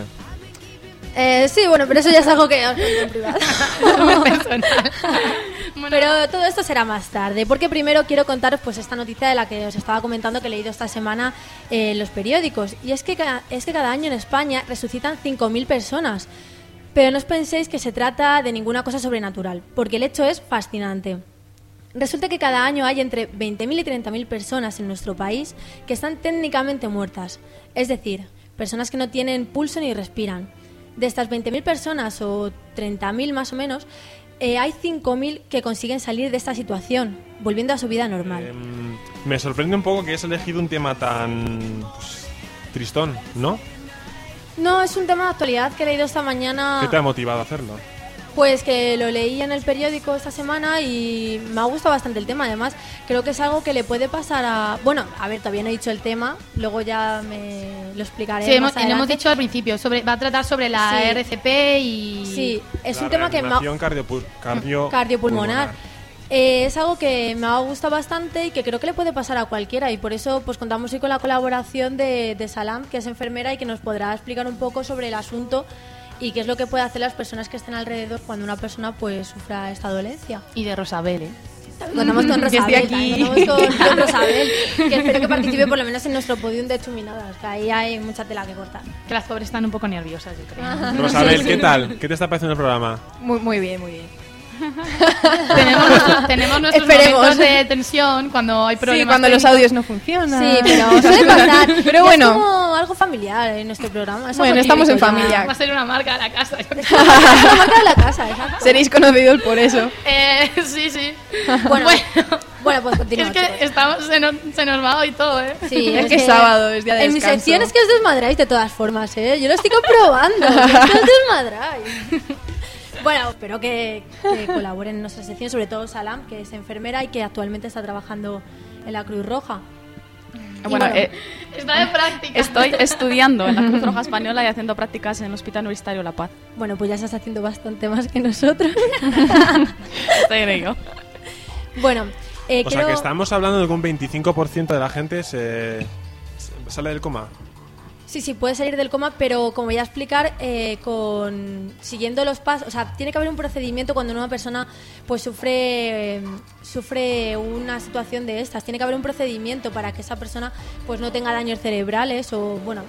S4: Sí, bueno, pero eso ya es algo que os cuento en privado.
S1: Muy personal.
S4: Bueno. Pero todo esto será más tarde, porque primero quiero contaros pues esta noticia de la que os estaba comentando que he leído esta semana en los periódicos. Y es que cada año en España resucitan 5.000 personas. Pero no os penséis que se trata de ninguna cosa sobrenatural, porque el hecho es fascinante. Resulta que cada año hay entre 20.000 y 30.000 personas en nuestro país que están técnicamente muertas, es decir, personas que no tienen pulso ni respiran. De estas 20.000 personas, o 30.000 más o menos, hay 5.000 que consiguen salir de esta situación, volviendo a su vida normal.
S2: Me sorprende un poco que hayas elegido un tema tan tristón, ¿no?
S4: No, es un tema de actualidad que he leído esta mañana.
S2: ¿Qué te ha motivado a hacerlo?
S4: Pues que lo leí en el periódico esta semana y me ha gustado bastante el tema. Además, creo que es algo que le puede pasar a... Bueno, a ver, todavía no he dicho el tema, luego ya me lo explicaré.
S1: Sí,
S4: más
S1: lo hemos dicho al principio, va a tratar sobre la
S4: sí.
S1: RCP y...
S4: Sí, es
S2: la
S4: un tema que me ha... Cardiopulmonar. Es algo que me ha gustado bastante y que creo que le puede pasar a cualquiera, y por eso pues contamos hoy con la colaboración de Salam, que es enfermera y que nos podrá explicar un poco sobre el asunto y qué es lo que puede hacer las personas que estén alrededor cuando una persona pues sufra esta dolencia.
S1: Y de Rosabel,
S4: Contamos con Rosabel, con Rosabel, que espero que participe por lo menos en nuestro podium de chuminadas, que ahí hay mucha tela que cortar.
S1: Que las pobres están un poco nerviosas, yo creo.
S2: Rosabel, ¿qué tal? ¿Qué te está pareciendo el programa?
S7: Muy bien, muy bien.
S1: tenemos nuestros momentos de tensión cuando hay problemas.
S7: Sí, cuando los audios no funcionan.
S4: Sí, pero suele pasar.
S7: Pero bueno,
S4: es como algo familiar en nuestro programa.
S7: Bueno, estamos en familia.
S1: Va a ser una marca de la casa.
S4: Es una marca de la casa, exacto.
S7: Seréis conocidos por eso.
S1: Sí.
S4: Bueno, pues continuamos.
S1: Es que se nos va hoy todo, ¿eh?
S4: Sí,
S7: es que es sábado, es día de
S4: en
S7: descanso.
S4: mis secciones que os desmadráis de todas formas, ¿eh? Yo lo estoy comprobando, que os desmadráis. Bueno, espero que colaboren en nuestra sección, sobre todo Salam, que es enfermera y que actualmente está trabajando en la Cruz Roja.
S6: Bueno,
S1: está de práctica.
S6: Estoy estudiando en la Cruz Roja Española y haciendo prácticas en el Hospital Universitario La Paz.
S4: Bueno, pues ya estás haciendo bastante más que nosotros.
S6: Estoy en ello.
S4: Bueno,
S2: o sea que estamos hablando de que un 25% de la gente sale del coma.
S4: Sí, puede salir del coma, pero como voy a explicar, siguiendo los pasos, o sea, tiene que haber un procedimiento cuando una persona pues sufre una situación de estas. Tiene que haber un procedimiento para que esa persona pues no tenga daños cerebrales o, bueno,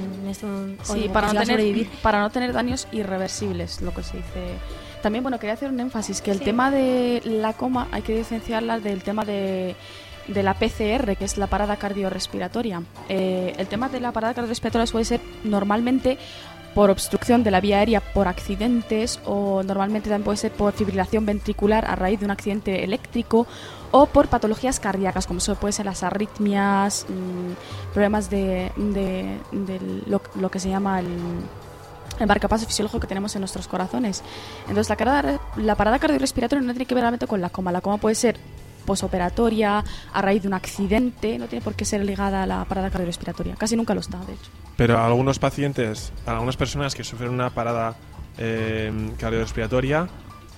S6: para no tener daños irreversibles, lo que se dice. También, bueno, quería hacer un énfasis, que el tema de la coma hay que diferenciarla del tema de la PCR, que es la parada cardiorrespiratoria. El tema de la parada cardiorrespiratoria suele ser normalmente por obstrucción de la vía aérea por accidentes, o normalmente también puede ser por fibrilación ventricular a raíz de un accidente eléctrico, o por patologías cardíacas, como pueden ser las arritmias, problemas de lo que se llama el marcapaso fisiológico que tenemos en nuestros corazones. Entonces la parada cardiorrespiratoria no tiene que ver realmente con la coma. La coma puede ser posoperatoria, a raíz de un accidente, no tiene por qué ser ligada a la parada cardiorrespiratoria. Casi nunca lo está, de hecho.
S2: Pero algunos pacientes, algunas personas que sufren una parada cardiorrespiratoria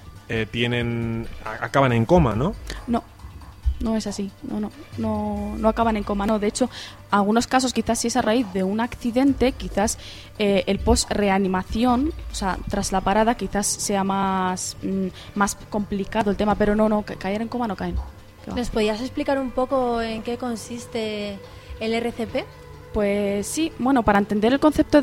S2: acaban en coma, ¿no?
S6: No es así, no acaban en coma, no. De hecho, algunos casos quizás si es a raíz de un accidente, quizás el post-reanimación, o sea, tras la parada quizás sea más complicado el tema, pero no, caer en coma no caen.
S4: ¿Nos podías explicar un poco en qué consiste el RCP?
S6: Pues sí, bueno, para entender el concepto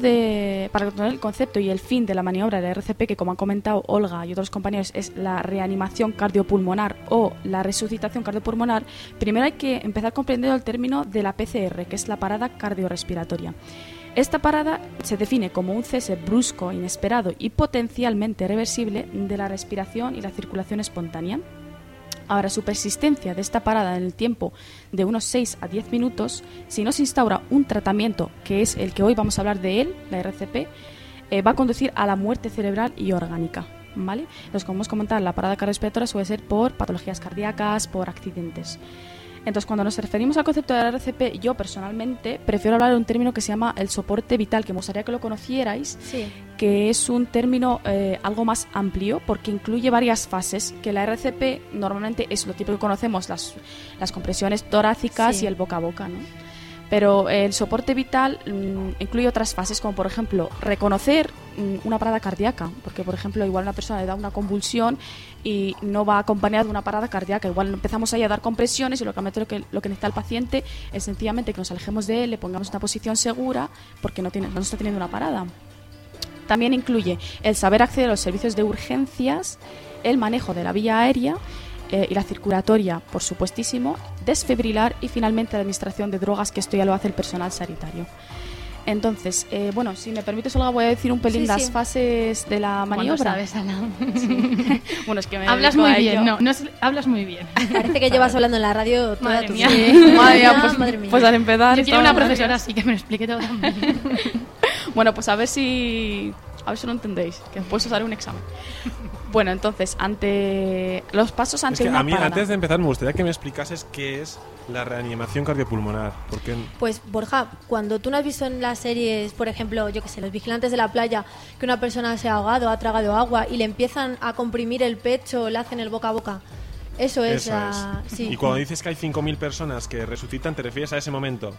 S6: y el fin de la maniobra de RCP, que como han comentado Olga y otros compañeros es la reanimación cardiopulmonar o la resucitación cardiopulmonar, primero hay que empezar comprendiendo el término de la PCR, que es la parada cardiorrespiratoria. Esta parada se define como un cese brusco, inesperado y potencialmente reversible de la respiración y la circulación espontánea. Ahora, su persistencia de esta parada en el tiempo de unos 6 a 10 minutos, si no se instaura un tratamiento, que es el que hoy vamos a hablar de él, la RCP, va a conducir a la muerte cerebral y orgánica, ¿vale? Entonces, como hemos comentado, la parada cardiorrespiratoria suele ser por patologías cardíacas, por accidentes. Entonces, cuando nos referimos al concepto de la RCP, yo personalmente prefiero hablar de un término que se llama el soporte vital, que me gustaría que lo conocierais,
S4: Sí.
S6: que es un término algo más amplio porque incluye varias fases, que la RCP normalmente es lo típico que conocemos, las compresiones torácicas
S4: Sí.
S6: y el boca a boca, ¿no? Pero el soporte vital incluye otras fases, como por ejemplo reconocer una parada cardíaca, porque por ejemplo igual una persona le da una convulsión y no va acompañada de una parada cardíaca, igual empezamos ahí a dar compresiones y lo que necesita el paciente es sencillamente que nos alejemos de él, le pongamos en una posición segura porque no está teniendo una parada. También incluye el saber acceder a los servicios de urgencias, el manejo de la vía aérea y la circulatoria, por supuestísimo, desfibrilar y finalmente la administración de drogas, que esto ya lo hace el personal sanitario. Entonces, bueno, si me permites, Olga, voy a decir un pelín
S4: Sí,
S6: las
S4: sí.
S6: fases de la maniobra.
S1: Bueno, sabes, Ana.
S6: Sí. Bueno, es que me
S1: Hablas
S6: dedico
S1: muy
S6: a
S1: bien,
S6: ello.
S1: hablas muy bien.
S4: Parece que llevas hablando en la radio toda
S1: Madre
S4: tu
S1: mía.
S4: vida.
S6: Madre mía,
S4: Madre mía.
S6: pues al empezar...
S1: Yo quiero una
S6: estamos-
S1: profesora así que me lo explique todo también.
S6: Bueno, pues a ver si lo entendéis, que después os haré un examen. Bueno, entonces, ante los pasos
S2: Es
S6: ante
S2: que
S6: una
S2: a mí,
S6: parada.
S2: antes de empezar, me gustaría que me explicases qué es la reanimación cardiopulmonar. Porque
S4: Pues Borja, cuando tú no has visto en las series, por ejemplo, yo que sé, Los Vigilantes de la Playa, que una persona se ha ahogado, ha tragado agua y le empiezan a comprimir el pecho, le hacen el boca a boca. Eso es.
S2: eso es.
S4: Sí.
S2: Y cuando dices que hay 5.000 personas que resucitan, ¿te refieres a ese momento?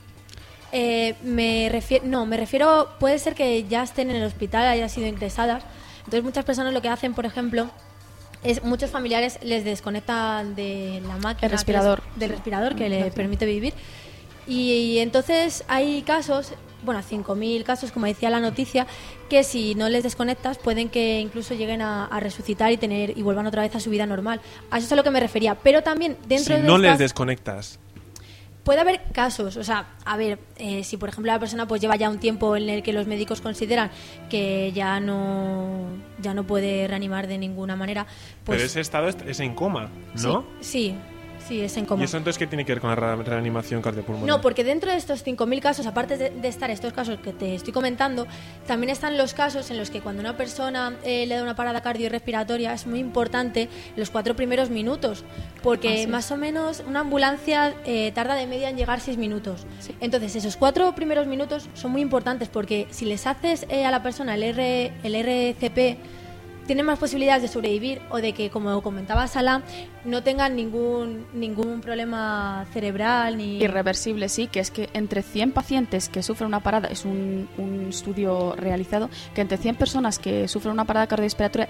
S4: Me refiero, puede ser que ya estén en el hospital, hayan sido ingresadas. Entonces muchas personas lo que hacen, por ejemplo, es muchos familiares les desconectan de la máquina,
S6: El respirador.
S4: del respirador que le permite vivir. Y entonces hay casos, bueno, 5.000 casos, como decía la noticia, que si no les desconectas pueden que incluso lleguen a resucitar y vuelvan otra vez a su vida normal. A eso es a lo que me refería. Pero también dentro
S2: Si
S4: de
S2: no les
S4: estas-
S2: desconectas.
S4: Puede haber casos, o sea, a ver, si por ejemplo la persona pues lleva ya un tiempo en el que los médicos consideran que ya no puede reanimar de ninguna manera, pues
S2: Pero ese estado es en coma, ¿no?
S4: sí, es en coma.
S2: ¿Y eso entonces qué tiene que ver con la reanimación cardiopulmonar?
S4: No, porque dentro de estos 5.000 casos, aparte de estar estos casos que te estoy comentando, también están los casos en los que cuando una persona le da una parada cardiorrespiratoria es muy importante los 4 primeros minutos, porque más o menos una ambulancia tarda de media en llegar 6 minutos. Entonces, esos 4 primeros minutos son muy importantes porque si les haces a la persona el RCP, tienen más posibilidades de sobrevivir o de que, como comentaba Salah, no tengan ningún problema cerebral ni...
S6: Irreversible, sí, que es que entre 100 pacientes que sufren una parada, es un estudio realizado, que entre 100 personas que sufren una parada cardiorrespiratoria,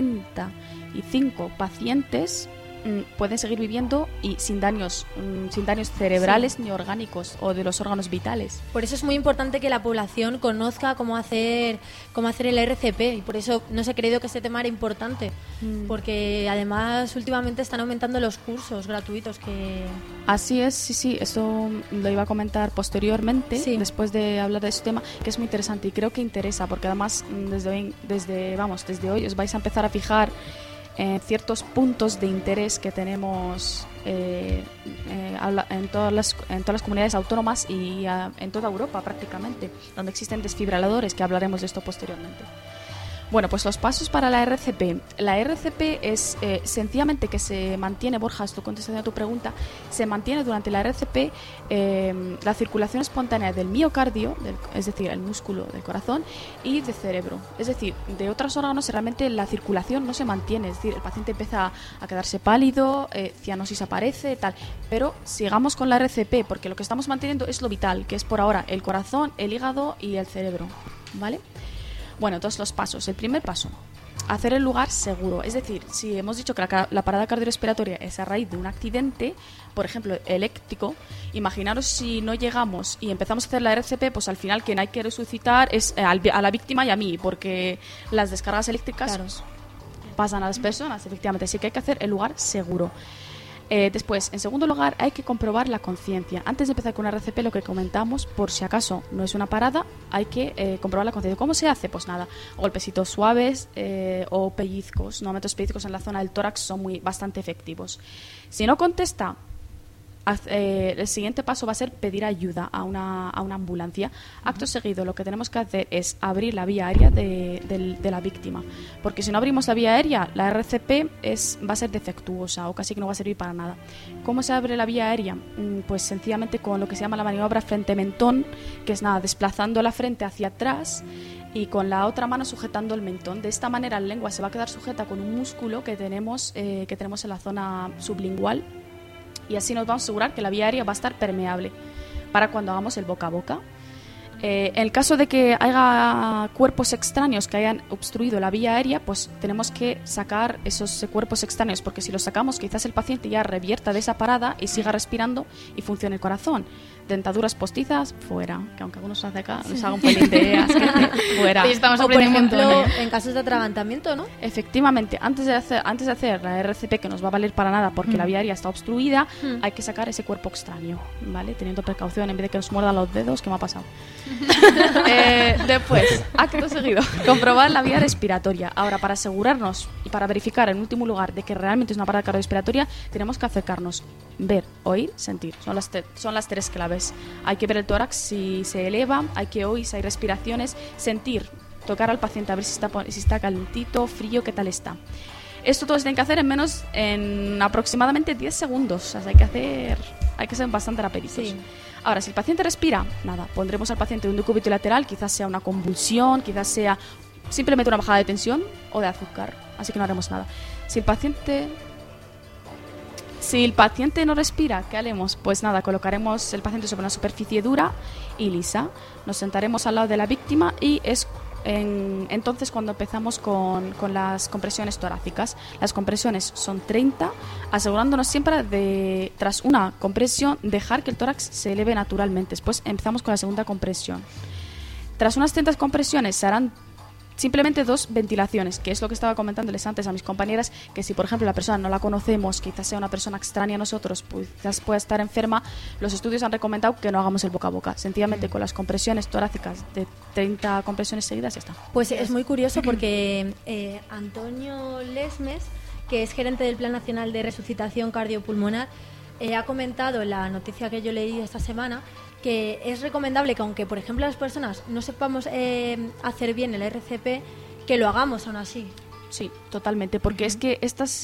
S6: 75 pacientes pueden seguir viviendo y sin daños cerebrales ni orgánicos o de los órganos vitales.
S4: Por eso es muy importante que la población conozca cómo hacer el RCP y por eso no se ha creído que este tema era importante, porque además últimamente están aumentando los cursos gratuitos que...
S6: Así es, sí, eso lo iba a comentar posteriormente,
S4: Sí.
S6: después de hablar de este tema, que es muy interesante y creo que interesa, porque además desde hoy os vais a empezar a fijar ciertos puntos de interés que tenemos en todas las comunidades autónomas y en toda Europa prácticamente, donde existen desfibriladores, que hablaremos de esto posteriormente. Bueno, pues los pasos para la RCP. La RCP es sencillamente que se mantiene, Borja, estoy contestando a tu pregunta, se mantiene durante la RCP la circulación espontánea del miocardio, es decir, el músculo del corazón, y del cerebro. Es decir, de otros órganos realmente la circulación no se mantiene, es decir, el paciente empieza a quedarse pálido, cianosis aparece, tal. Pero sigamos con la RCP, porque lo que estamos manteniendo es lo vital, que es por ahora el corazón, el hígado y el cerebro, ¿vale? Bueno, entonces los pasos. El primer paso. hacer el lugar seguro. Es decir, si hemos dicho que la parada cardiorrespiratoria es a raíz de un accidente, por ejemplo, eléctrico, imaginaros si no llegamos y empezamos a hacer la RCP, pues al final quien hay que resucitar es a la víctima y a mí, porque las descargas eléctricas pasan a las personas, efectivamente. Así que hay que hacer el lugar seguro. Después, en segundo lugar, hay que comprobar la conciencia. Antes de empezar con una RCP, lo que comentamos, por si acaso no es una parada, hay que comprobar la conciencia. ¿Cómo se hace? Pues nada, golpecitos suaves o pellizcos. Normalmente los pellizcos en la zona del tórax son bastante efectivos. Si no contesta, el siguiente paso va a ser pedir ayuda a una ambulancia. Acto seguido, lo que tenemos que hacer es abrir la vía aérea de la víctima, porque si no abrimos la vía aérea, la RCP va a ser defectuosa o casi que no va a servir para nada. ¿Cómo se abre la vía aérea? Pues sencillamente con lo que se llama la maniobra frente-mentón, que es nada, desplazando la frente hacia atrás y con la otra mano sujetando el mentón. De esta manera la lengua se va a quedar sujeta con un músculo que tenemos en la zona sublingual, y así nos vamos a asegurar que la vía aérea va a estar permeable para cuando hagamos el boca a boca. En el caso de que haya cuerpos extraños que hayan obstruido la vía aérea, pues tenemos que sacar esos cuerpos extraños, porque si los sacamos quizás el paciente ya revierta de esa parada y siga respirando y funcione el corazón. Dentaduras postizas, fuera, que aunque algunos hace acá les haga un pelín de asquete, fuera.
S1: Sí, estamos
S4: o por ejemplo,
S1: montones.
S4: en casos de atragantamiento, ¿no?
S6: Efectivamente, antes de hacer la RCP, que nos va a valer para nada porque la vía aérea está obstruida, hay que sacar ese cuerpo extraño, ¿vale? Teniendo precaución en vez de que nos muerdan los dedos, que me ha pasado. Después, acto seguido, comprobar la vía respiratoria. Ahora, para asegurarnos y para verificar en último lugar de que realmente es una parada cardiorrespiratoria, tenemos que acercarnos, ver, oír, sentir. Son las tres claves. Hay que ver el tórax si se eleva, hay que oír si hay respiraciones, sentir, tocar al paciente a ver si está calentito, frío, qué tal está. Esto todo se tiene que hacer en aproximadamente 10 segundos. O sea, hay que ser bastante rapiditos. Sí. Ahora, si el paciente respira, nada, pondremos al paciente un decúbito lateral, quizás sea una convulsión, quizás sea simplemente una bajada de tensión o de azúcar, así que no haremos nada. Si el paciente no respira, ¿qué haremos? Pues nada, colocaremos el paciente sobre una superficie dura y lisa, nos sentaremos al lado de la víctima y es entonces cuando empezamos con las compresiones torácicas. Las compresiones son 30, asegurándonos siempre de, tras una compresión, dejar que el tórax se eleve naturalmente. Después empezamos con la segunda compresión. Tras unas 30 compresiones se harán simplemente 2 ventilaciones, que es lo que estaba comentándoles antes a mis compañeras, que si por ejemplo la persona no la conocemos, quizás sea una persona extraña a nosotros, pues quizás pueda estar enferma, los estudios han recomendado que no hagamos el boca a boca, sencillamente con las compresiones torácicas de 30 compresiones seguidas ya está.
S4: Pues es muy curioso porque Antonio Lesmes, que es gerente del Plan Nacional de Resucitación Cardiopulmonar, ha comentado en la noticia que yo leí esta semana que es recomendable que aunque por ejemplo las personas no sepamos hacer bien el RCP, que lo hagamos aún así.
S6: Sí, totalmente, porque es que estos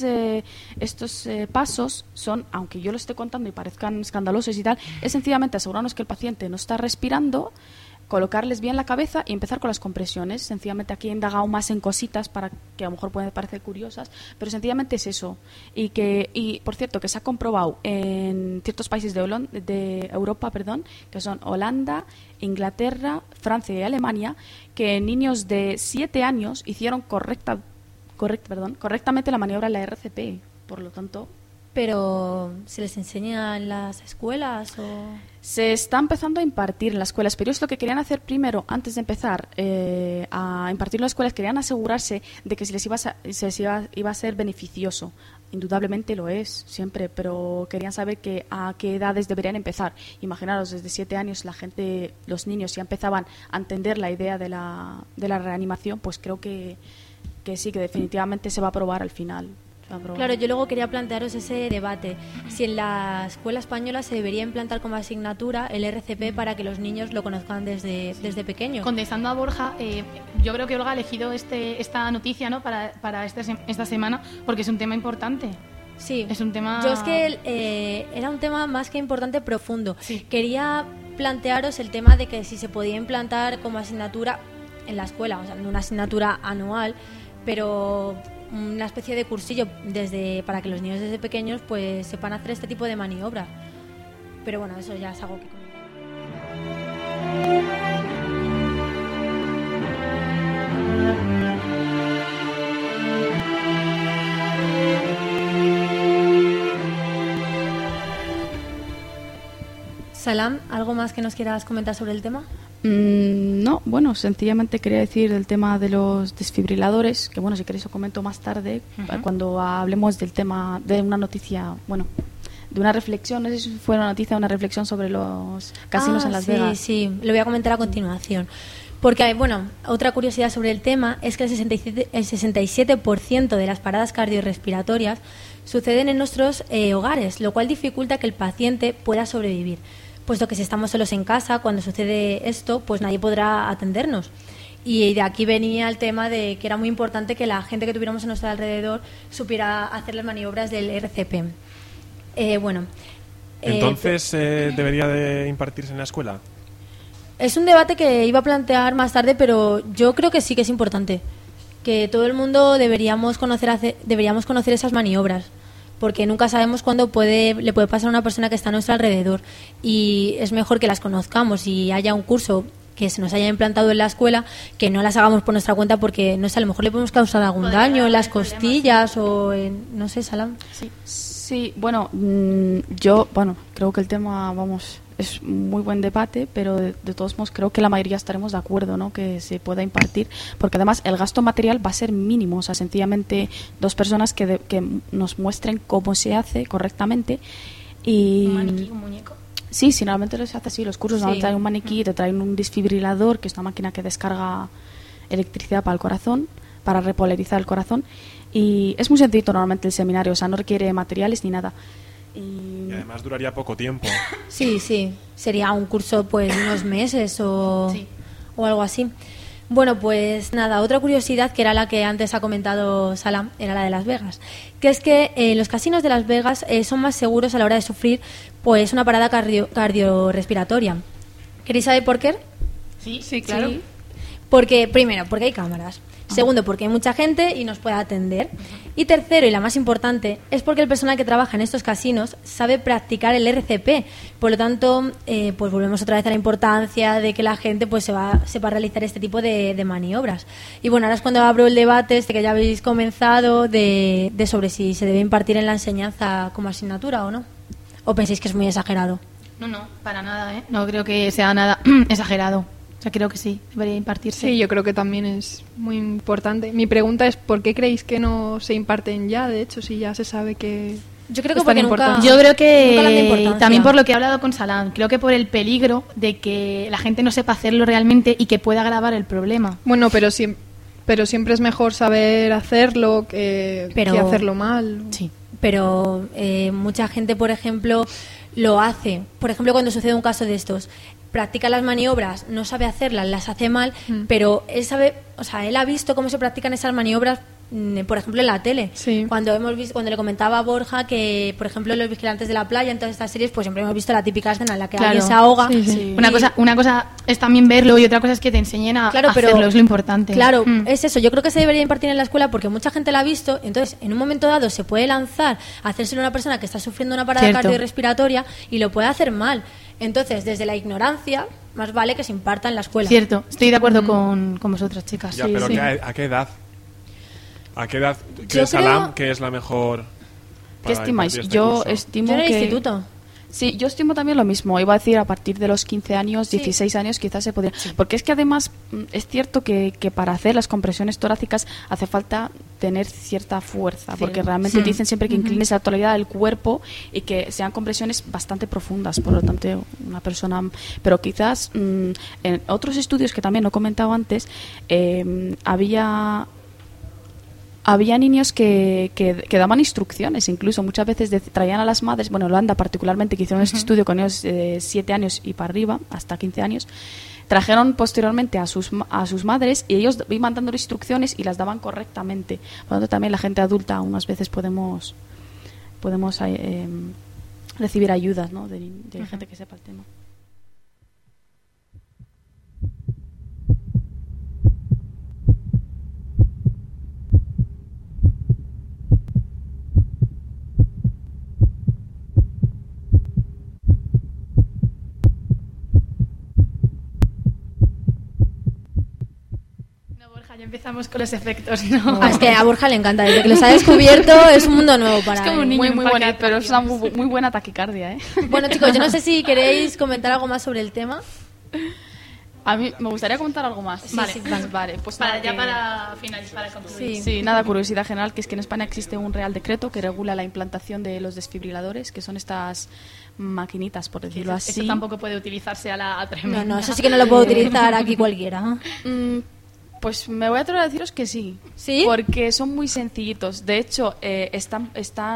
S6: pasos son, aunque yo lo esté contando y parezcan escandalosos y tal, es sencillamente asegurarnos que el paciente no está respirando, colocarles bien la cabeza y empezar con las compresiones. Sencillamente aquí he indagado más en cositas para que a lo mejor pueden parecer curiosas, pero sencillamente es eso. Y por cierto, que se ha comprobado en ciertos países de Europa, que son Holanda, Inglaterra, Francia y Alemania, que niños de 7 años hicieron correctamente la maniobra en la RCP. Por lo tanto...
S4: ¿Pero se les enseña en las escuelas o...?
S6: Se está empezando a impartir en las escuelas, pero es lo que querían hacer primero, antes de empezar a impartir en las escuelas, querían asegurarse de que iba a ser beneficioso. Indudablemente lo es, siempre, pero querían saber a qué edades deberían empezar. Imaginaros, desde 7 años los niños ya empezaban a entender la idea de la reanimación, pues creo que sí, que definitivamente se va a aprobar al final.
S4: Claro, yo luego quería plantearos ese debate. Si en la escuela española se debería implantar como asignatura el RCP para que los niños lo conozcan desde pequeños.
S1: Contestando a Borja, yo creo que Olga ha elegido esta noticia, ¿no? para esta semana porque es un tema importante.
S4: Sí,
S1: es un tema...
S4: Yo es que era un tema más que importante, profundo.
S1: Sí.
S4: Quería plantearos el tema de que si se podía implantar como asignatura en la escuela, o sea, no una asignatura anual, pero una especie de cursillo para que los niños desde pequeños pues sepan hacer este tipo de maniobra. Pero bueno, eso ya es algo que comentar. Salam, ¿algo más que nos quieras comentar sobre el tema?
S6: No, bueno, sencillamente quería decir el tema de los desfibriladores, que bueno, si queréis os comento más tarde, cuando hablemos del tema de una noticia, bueno, de una reflexión, no sé si fue una noticia o una reflexión sobre los casinos en Las Vegas.
S4: Sí, lo voy a comentar a continuación. Porque, bueno, otra curiosidad sobre el tema es que el 67% de las paradas cardiorrespiratorias suceden en nuestros hogares, lo cual dificulta que el paciente pueda sobrevivir. Puesto que si estamos solos en casa, cuando sucede esto, pues nadie podrá atendernos. Y de aquí venía el tema de que era muy importante que la gente que tuviéramos a nuestro alrededor supiera hacer las maniobras del RCP.
S2: Entonces, ¿debería de impartirse en la escuela?
S4: Es un debate que iba a plantear más tarde, pero yo creo que sí que es importante. Que todo el mundo deberíamos conocer esas maniobras, porque nunca sabemos cuándo le puede pasar a una persona que está a nuestro alrededor, y es mejor que las conozcamos y haya un curso que se nos haya implantado en la escuela, que no las hagamos por nuestra cuenta, porque no sé, a lo mejor le podemos causar algún daño en las costillas o en, no sé, Salam.
S6: Sí, bueno, yo creo que el tema, es muy buen debate, pero de todos modos creo que la mayoría estaremos de acuerdo, ¿no?, que se pueda impartir, porque además el gasto material va a ser mínimo, o sea, sencillamente 2 personas que nos muestren cómo se hace correctamente. Y
S1: un maniquí, un muñeco.
S6: Sí, normalmente se hace así los cursos, ¿no? Te traen un maniquí, te traen un desfibrilador, que es una máquina que descarga electricidad para el corazón, para repolarizar el corazón, y es muy sencillo normalmente el seminario, o sea, no requiere materiales ni nada.
S2: Y además duraría poco tiempo.
S4: Sí, sería un curso pues unos meses o algo así. Bueno, pues nada, otra curiosidad que era la que antes ha comentado Salam, era la de Las Vegas, que es que los casinos de Las Vegas son más seguros a la hora de sufrir pues una parada cardiorrespiratoria. ¿Queréis saber por qué?
S1: Sí, claro.
S4: Sí. Porque, primero, porque hay cámaras. Segundo, porque hay mucha gente y nos puede atender. Y tercero, y la más importante, es porque el personal que trabaja en estos casinos sabe practicar el RCP. Por lo tanto, pues volvemos otra vez a la importancia de que la gente pues sepa realizar este tipo de maniobras. Y bueno, ahora es cuando abro el debate que ya habéis comenzado de sobre si se debe impartir en la enseñanza como asignatura o no. ¿O pensáis que es muy exagerado?
S1: No, para nada, ¿eh? No creo que sea nada exagerado. O sea, creo que sí, debería impartirse.
S7: Sí, yo creo que también es muy importante. Mi pregunta es, ¿por qué creéis que no se imparten ya? De hecho, si ya se sabe que...
S4: Yo creo que porque nunca...
S1: Yo creo que también por lo que he hablado con Salam, creo que por el peligro de que la gente no sepa hacerlo realmente y que pueda agravar el problema.
S7: Bueno, pero siempre es mejor saber hacerlo que hacerlo mal.
S4: Sí, pero mucha gente, por ejemplo, lo hace. Por ejemplo, cuando sucede un caso de estos, practica las maniobras, no sabe hacerlas, las hace mal, pero él sabe, o sea, él ha visto cómo se practican esas maniobras, por ejemplo, en la tele.
S7: Sí.
S4: Cuando le comentaba a Borja que, por ejemplo, Los Vigilantes de la Playa, en todas estas series, pues siempre hemos visto la típica escena en la que alguien se ahoga.
S1: Sí. Una cosa es también verlo y otra cosa es que te enseñen a hacerlo, es lo importante.
S4: Claro, es eso. Yo creo que se debería impartir en la escuela porque mucha gente la ha visto. Entonces, en un momento dado se puede lanzar a hacérselo a una persona que está sufriendo una parada cardiorrespiratoria y lo puede hacer mal. Entonces, desde la ignorancia, más vale que se imparta en la escuela.
S1: Cierto, estoy de acuerdo con vosotras, chicas.
S2: Ya, pero ¿a qué edad? ¿A qué edad crees, Salam, que es la mejor?
S6: ¿Qué estimáis? Yo estimo
S4: en el
S6: que...
S4: instituto.
S6: Sí, yo estimo también lo mismo. Iba a decir a partir de los 15 años, 16 años quizás se podría... Porque es que además es cierto que para hacer las compresiones torácicas hace falta tener cierta fuerza, porque realmente dicen siempre que inclines la totalidad del cuerpo y que sean compresiones bastante profundas, por lo tanto una persona... Pero quizás en otros estudios que también no he comentado antes, había niños que daban instrucciones, incluso muchas veces traían a las madres, bueno, Holanda particularmente, que hicieron este estudio con ellos de 7 años y para arriba, hasta 15 años, trajeron posteriormente a sus madres y ellos iban dando instrucciones y las daban correctamente. Por lo tanto, también la gente adulta unas veces podemos recibir ayudas, ¿no?, de gente que sepa el tema.
S1: Ya empezamos con los efectos, ¿no?
S4: Es que a Borja le encanta, desde que los ha descubierto es un mundo nuevo para
S1: como un
S4: él.
S1: niño.
S6: Muy bonito, pero es una muy buena taquicardia, ¿eh?
S4: Bueno, chicos, yo no sé si queréis comentar algo más sobre el tema.
S6: A mí me gustaría comentar algo más.
S1: Vale,
S6: pues
S1: para
S6: nada,
S1: finalizar, para concluir.
S6: Sí, nada, curiosidad general, que es que en España existe un Real Decreto que regula la implantación de los desfibriladores, que son estas maquinitas, por decirlo así.
S1: Eso tampoco puede utilizarse a la tremenda.
S4: No, eso sí que no lo puedo utilizar aquí cualquiera.
S6: Pues me voy a atrever a deciros que sí.
S4: ¿Sí?
S6: Porque son muy sencillitos. De hecho, están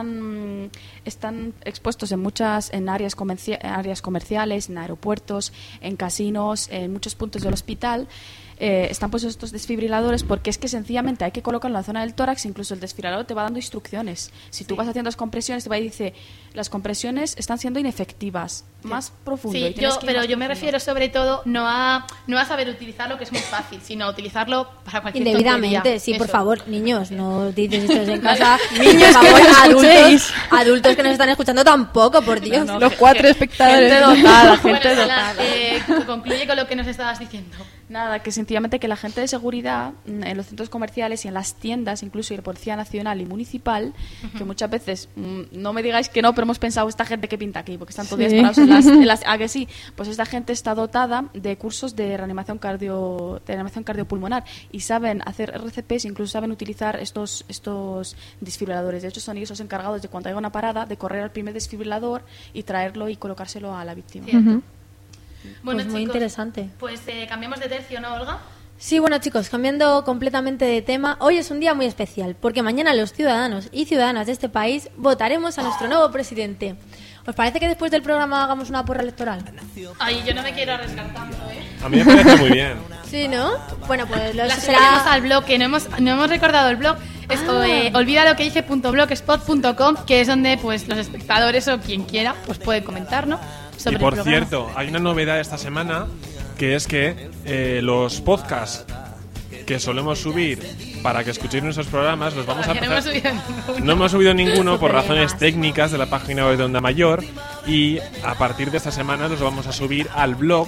S6: expuestos en áreas comerciales, en aeropuertos, en casinos, en muchos puntos del hospital. Están puestos estos desfibriladores porque es que sencillamente hay que colocarlo en la zona del tórax. Incluso el desfibrilador te va dando instrucciones. Si tú vas haciendo las compresiones, te va y dice, las compresiones están siendo inefectivas. Más profundo.
S1: Sí, pero yo me refiero sobre todo no a saber utilizarlo, que es muy fácil, sino a utilizarlo para cualquier
S4: indebidamente,
S1: tontería.
S4: sí,
S1: Eso.
S4: por favor, niños, no dices esto en casa. Niños, por favor, adultos que nos están escuchando tampoco, por Dios.
S7: No, los 4 espectadores.
S1: Gente dotada. Concluye con lo que nos estabas diciendo.
S6: Nada, que sencillamente que la gente de seguridad en los centros comerciales y en las tiendas, incluso y la Policía Nacional y Municipal, que muchas veces, no me digáis que no, pero hemos pensado, esta gente que pinta aquí, porque están todos días parados en las ¿a que sí? Pues esta gente está dotada de cursos de reanimación cardiopulmonar y saben hacer RCPs, incluso saben utilizar estos desfibriladores. De hecho, son ellos los encargados de cuando haya una parada, de correr al primer desfibrilador y traerlo y colocárselo a la víctima.
S1: Bueno,
S4: pues muy
S1: chicos,
S4: interesante.
S1: Pues cambiamos de tercio, ¿no, Olga?
S4: Sí, bueno, chicos, cambiando completamente de tema, hoy es un día muy especial, porque mañana los ciudadanos y ciudadanas de este país votaremos a nuestro nuevo presidente. ¿Os parece que después del programa hagamos una porra electoral?
S1: Ay, yo no me quiero arriesgar tanto, ¿eh?
S2: A mí me parece muy bien.
S4: Sí, ¿no? Bueno, pues lo
S1: será al blog, que no hemos recordado el blog. Es olvida lo que dice.blogspot.com, que es donde pues los espectadores o quien quiera pues puede comentar, ¿no? Sobre
S2: y por
S1: el programa.
S2: cierto, hay una novedad esta semana, que es que los podcasts que solemos subir para que escuchéis nuestros programas los vamos a empezar. No hemos subido ninguno por razones técnicas de la página web de Onda Mayor, y a partir de esta semana los vamos a subir al blog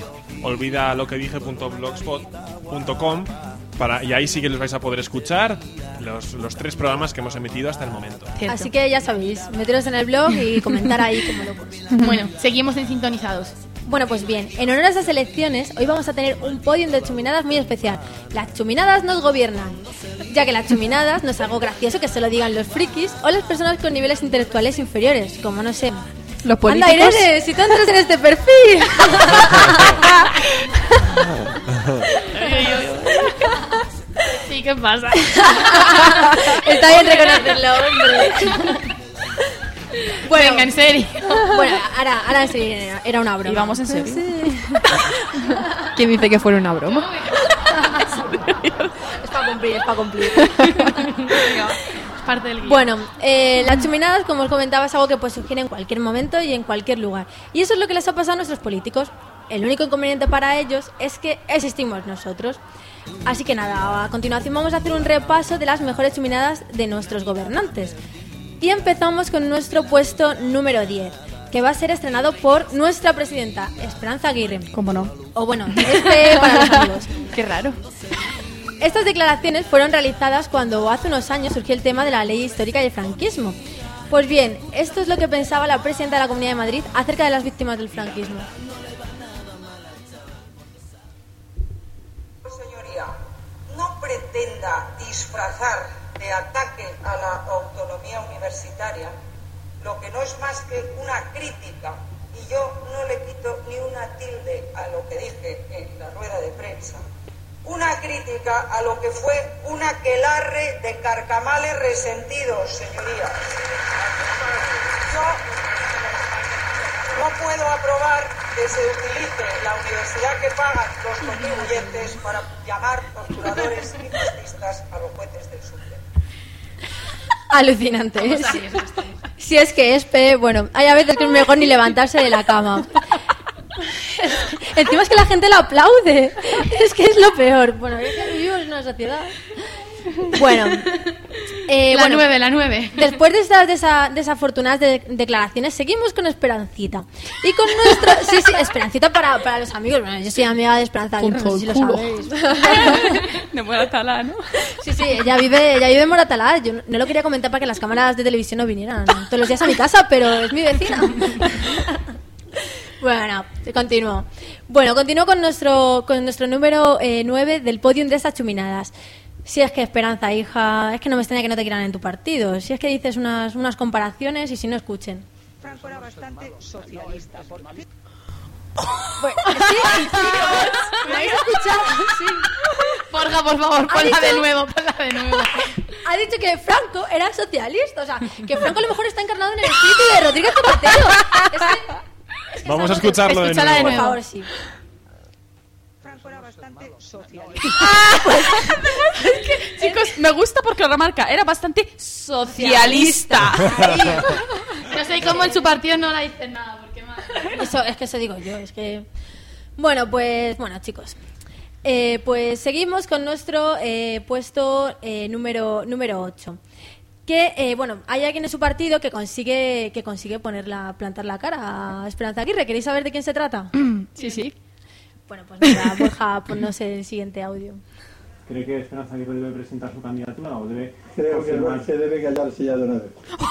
S2: olvidalokedice.blogspot.com y ahí sí que los vais a poder escuchar los 3 programas que hemos emitido hasta el momento.
S1: Cierto.
S4: Así que ya sabéis, meteros en el blog y comentar ahí como locos.
S1: Bueno, seguimos en Sintonizados.
S4: Bueno, pues bien, en honor a esas elecciones, hoy vamos a tener un podium de chuminadas muy especial. Las chuminadas nos gobiernan, ya que las chuminadas no es algo gracioso que se lo digan los frikis o las personas con niveles intelectuales inferiores, como no sé...
S7: Los políticos.
S4: Anda, Irene, si tú entras en este perfil.
S1: Sí, ¿qué pasa?
S4: Está bien reconocerlo, hombre.
S1: Bueno, venga, en serio.
S4: Bueno, ahora sí, era una broma.
S6: ¿Y vamos en serio?
S4: Sí.
S7: ¿Quién dice que fuera una broma?
S4: Es para cumplir.
S1: Parte del guión.
S4: Bueno, las chuminadas, como os comentaba, es algo que puede surgir en cualquier momento y en cualquier lugar. Y eso es lo que les ha pasado a nuestros políticos. El único inconveniente para ellos es que existimos nosotros. Así que nada, a continuación vamos a hacer un repaso de las mejores chuminadas de nuestros gobernantes. Y empezamos con nuestro puesto número 10, que va a ser estrenado por nuestra presidenta, Esperanza Aguirre.
S6: ¿Cómo no?
S4: O bueno, para los amigos.
S6: Qué raro.
S4: Estas declaraciones fueron realizadas cuando hace unos años surgió el tema de la ley histórica del franquismo. Pues bien, esto es lo que pensaba la presidenta de la Comunidad de Madrid acerca de las víctimas del franquismo.
S10: Señoría, no pretenda disfrazar de ataque a la autonomía universitaria lo que no es más que una crítica, y yo no le quito ni una tilde a lo que dije en la rueda de prensa. Una crítica a lo que fue un aquelarre de carcamales resentidos, señorías. Yo no puedo aprobar que se utilice la universidad que pagan los contribuyentes para llamar torturadores y fascistas a los jueces del Supremo.
S4: Alucinante. Si es que bueno, hay a veces que es mejor ni levantarse de la cama. Encima es que la gente lo aplaude. Es que es lo peor. Bueno, es que vivimos en una sociedad. Bueno,
S1: la 9.
S4: Después de estas desafortunadas declaraciones, seguimos con Esperancita. Y con nuestra... Sí, Esperancita para los amigos. Bueno, yo soy amiga de Esperanza Aguirre, no sé si lo sabéis.
S6: De Moratalá, ¿no?
S4: Sí, ella vive en Moratalá. Yo no lo quería comentar para que las cámaras de televisión no vinieran todos los días a mi casa, pero es mi vecina. Bueno, continúo. Bueno, continúo con nuestro número 9 del podium de estas chuminadas. Si es que Esperanza, hija, es que no me extraña que no te quieran en tu partido. Si es que dices unas comparaciones y si no escuchen.
S10: Franco era bastante socialista.
S4: Bueno, sí, ¿me habéis escuchado? Sí.
S1: Borja, por favor, ponla de nuevo.
S4: Ha dicho que Franco era socialista. O sea, que Franco a lo mejor está encarnado en el espíritu de Rodríguez Zapatero. Es que
S2: Vamos a escucharlo de nuevo.
S4: Por favor, sí.
S10: Franco era bastante socialista.
S6: Chicos, me gusta porque lo remarca. Era bastante socialista.
S1: No sé cómo en su partido no la dicen nada, porque madre.
S4: Eso digo yo, es que... Bueno, chicos. Pues seguimos con nuestro puesto número 8. Que, hay alguien en su partido que consigue plantar la cara a Esperanza Aguirre. ¿Queréis saber de quién se trata?
S6: Sí.
S4: Bueno, pues nada, Borja, ponnos el siguiente audio.
S11: ¿Cree que Esperanza Aguirre debe presentar su candidatura o debe...?
S12: Creo que se debe callarse ya de una vez.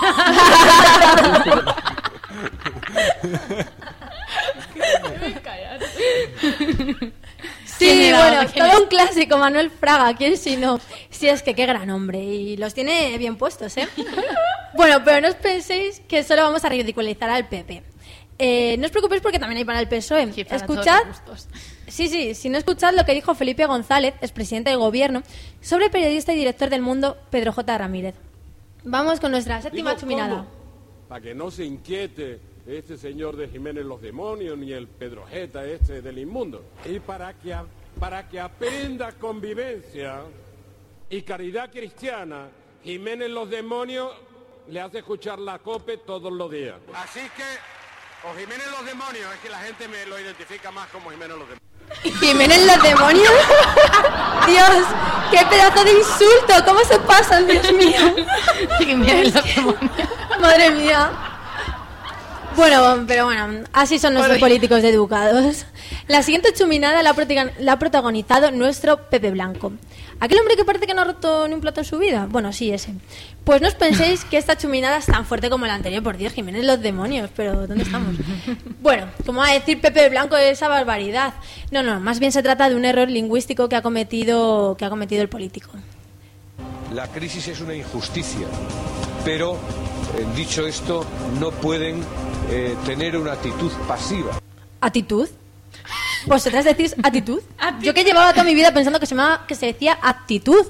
S4: Sí, bueno, todo un clásico, Manuel Fraga, ¿quién si no? Sí, es que qué gran hombre, y los tiene bien puestos, ¿eh? Bueno, pero no os penséis que solo vamos a ridiculizar al PP. No os preocupéis porque también hay para el PSOE. Escuchad, si no escuchad lo que dijo Felipe González, expresidente del gobierno, sobre el periodista y director del Mundo, Pedro J. Ramírez. Vamos con nuestra séptima chuminada.
S13: Para que no se inquiete este señor de Jiménez los Demonios ni el Pedro Jeta del Inmundo. Y para que aprenda convivencia y caridad cristiana, Jiménez los Demonios le hace escuchar la COPE todos los días. Así que, o Jiménez los Demonios, es que la gente me lo identifica más como Jiménez los Demonios.
S4: ¿Jiménez los Demonios? Dios, qué pedazo de insulto, ¿cómo se pasan, Dios mío?
S1: Jiménez los Demonios.
S4: Madre mía. Bueno, pero así son nuestros políticos educados. La siguiente chuminada la ha protagonizado nuestro Pepe Blanco. ¿Aquel hombre que parece que no ha roto ni un plato en su vida? Bueno, sí, ese. Pues no os penséis que esta chuminada es tan fuerte como la anterior, por Dios, Jiménez los Demonios, pero ¿dónde estamos? Bueno, ¿cómo va a decir Pepe Blanco esa barbaridad? No, más bien se trata de un error lingüístico que ha cometido el político.
S14: La crisis es una injusticia, pero, dicho esto, no pueden tener una actitud pasiva.
S4: ¿Actitud? ¿Vosotras decís actitud? Yo que llevaba toda mi vida pensando que se decía actitud.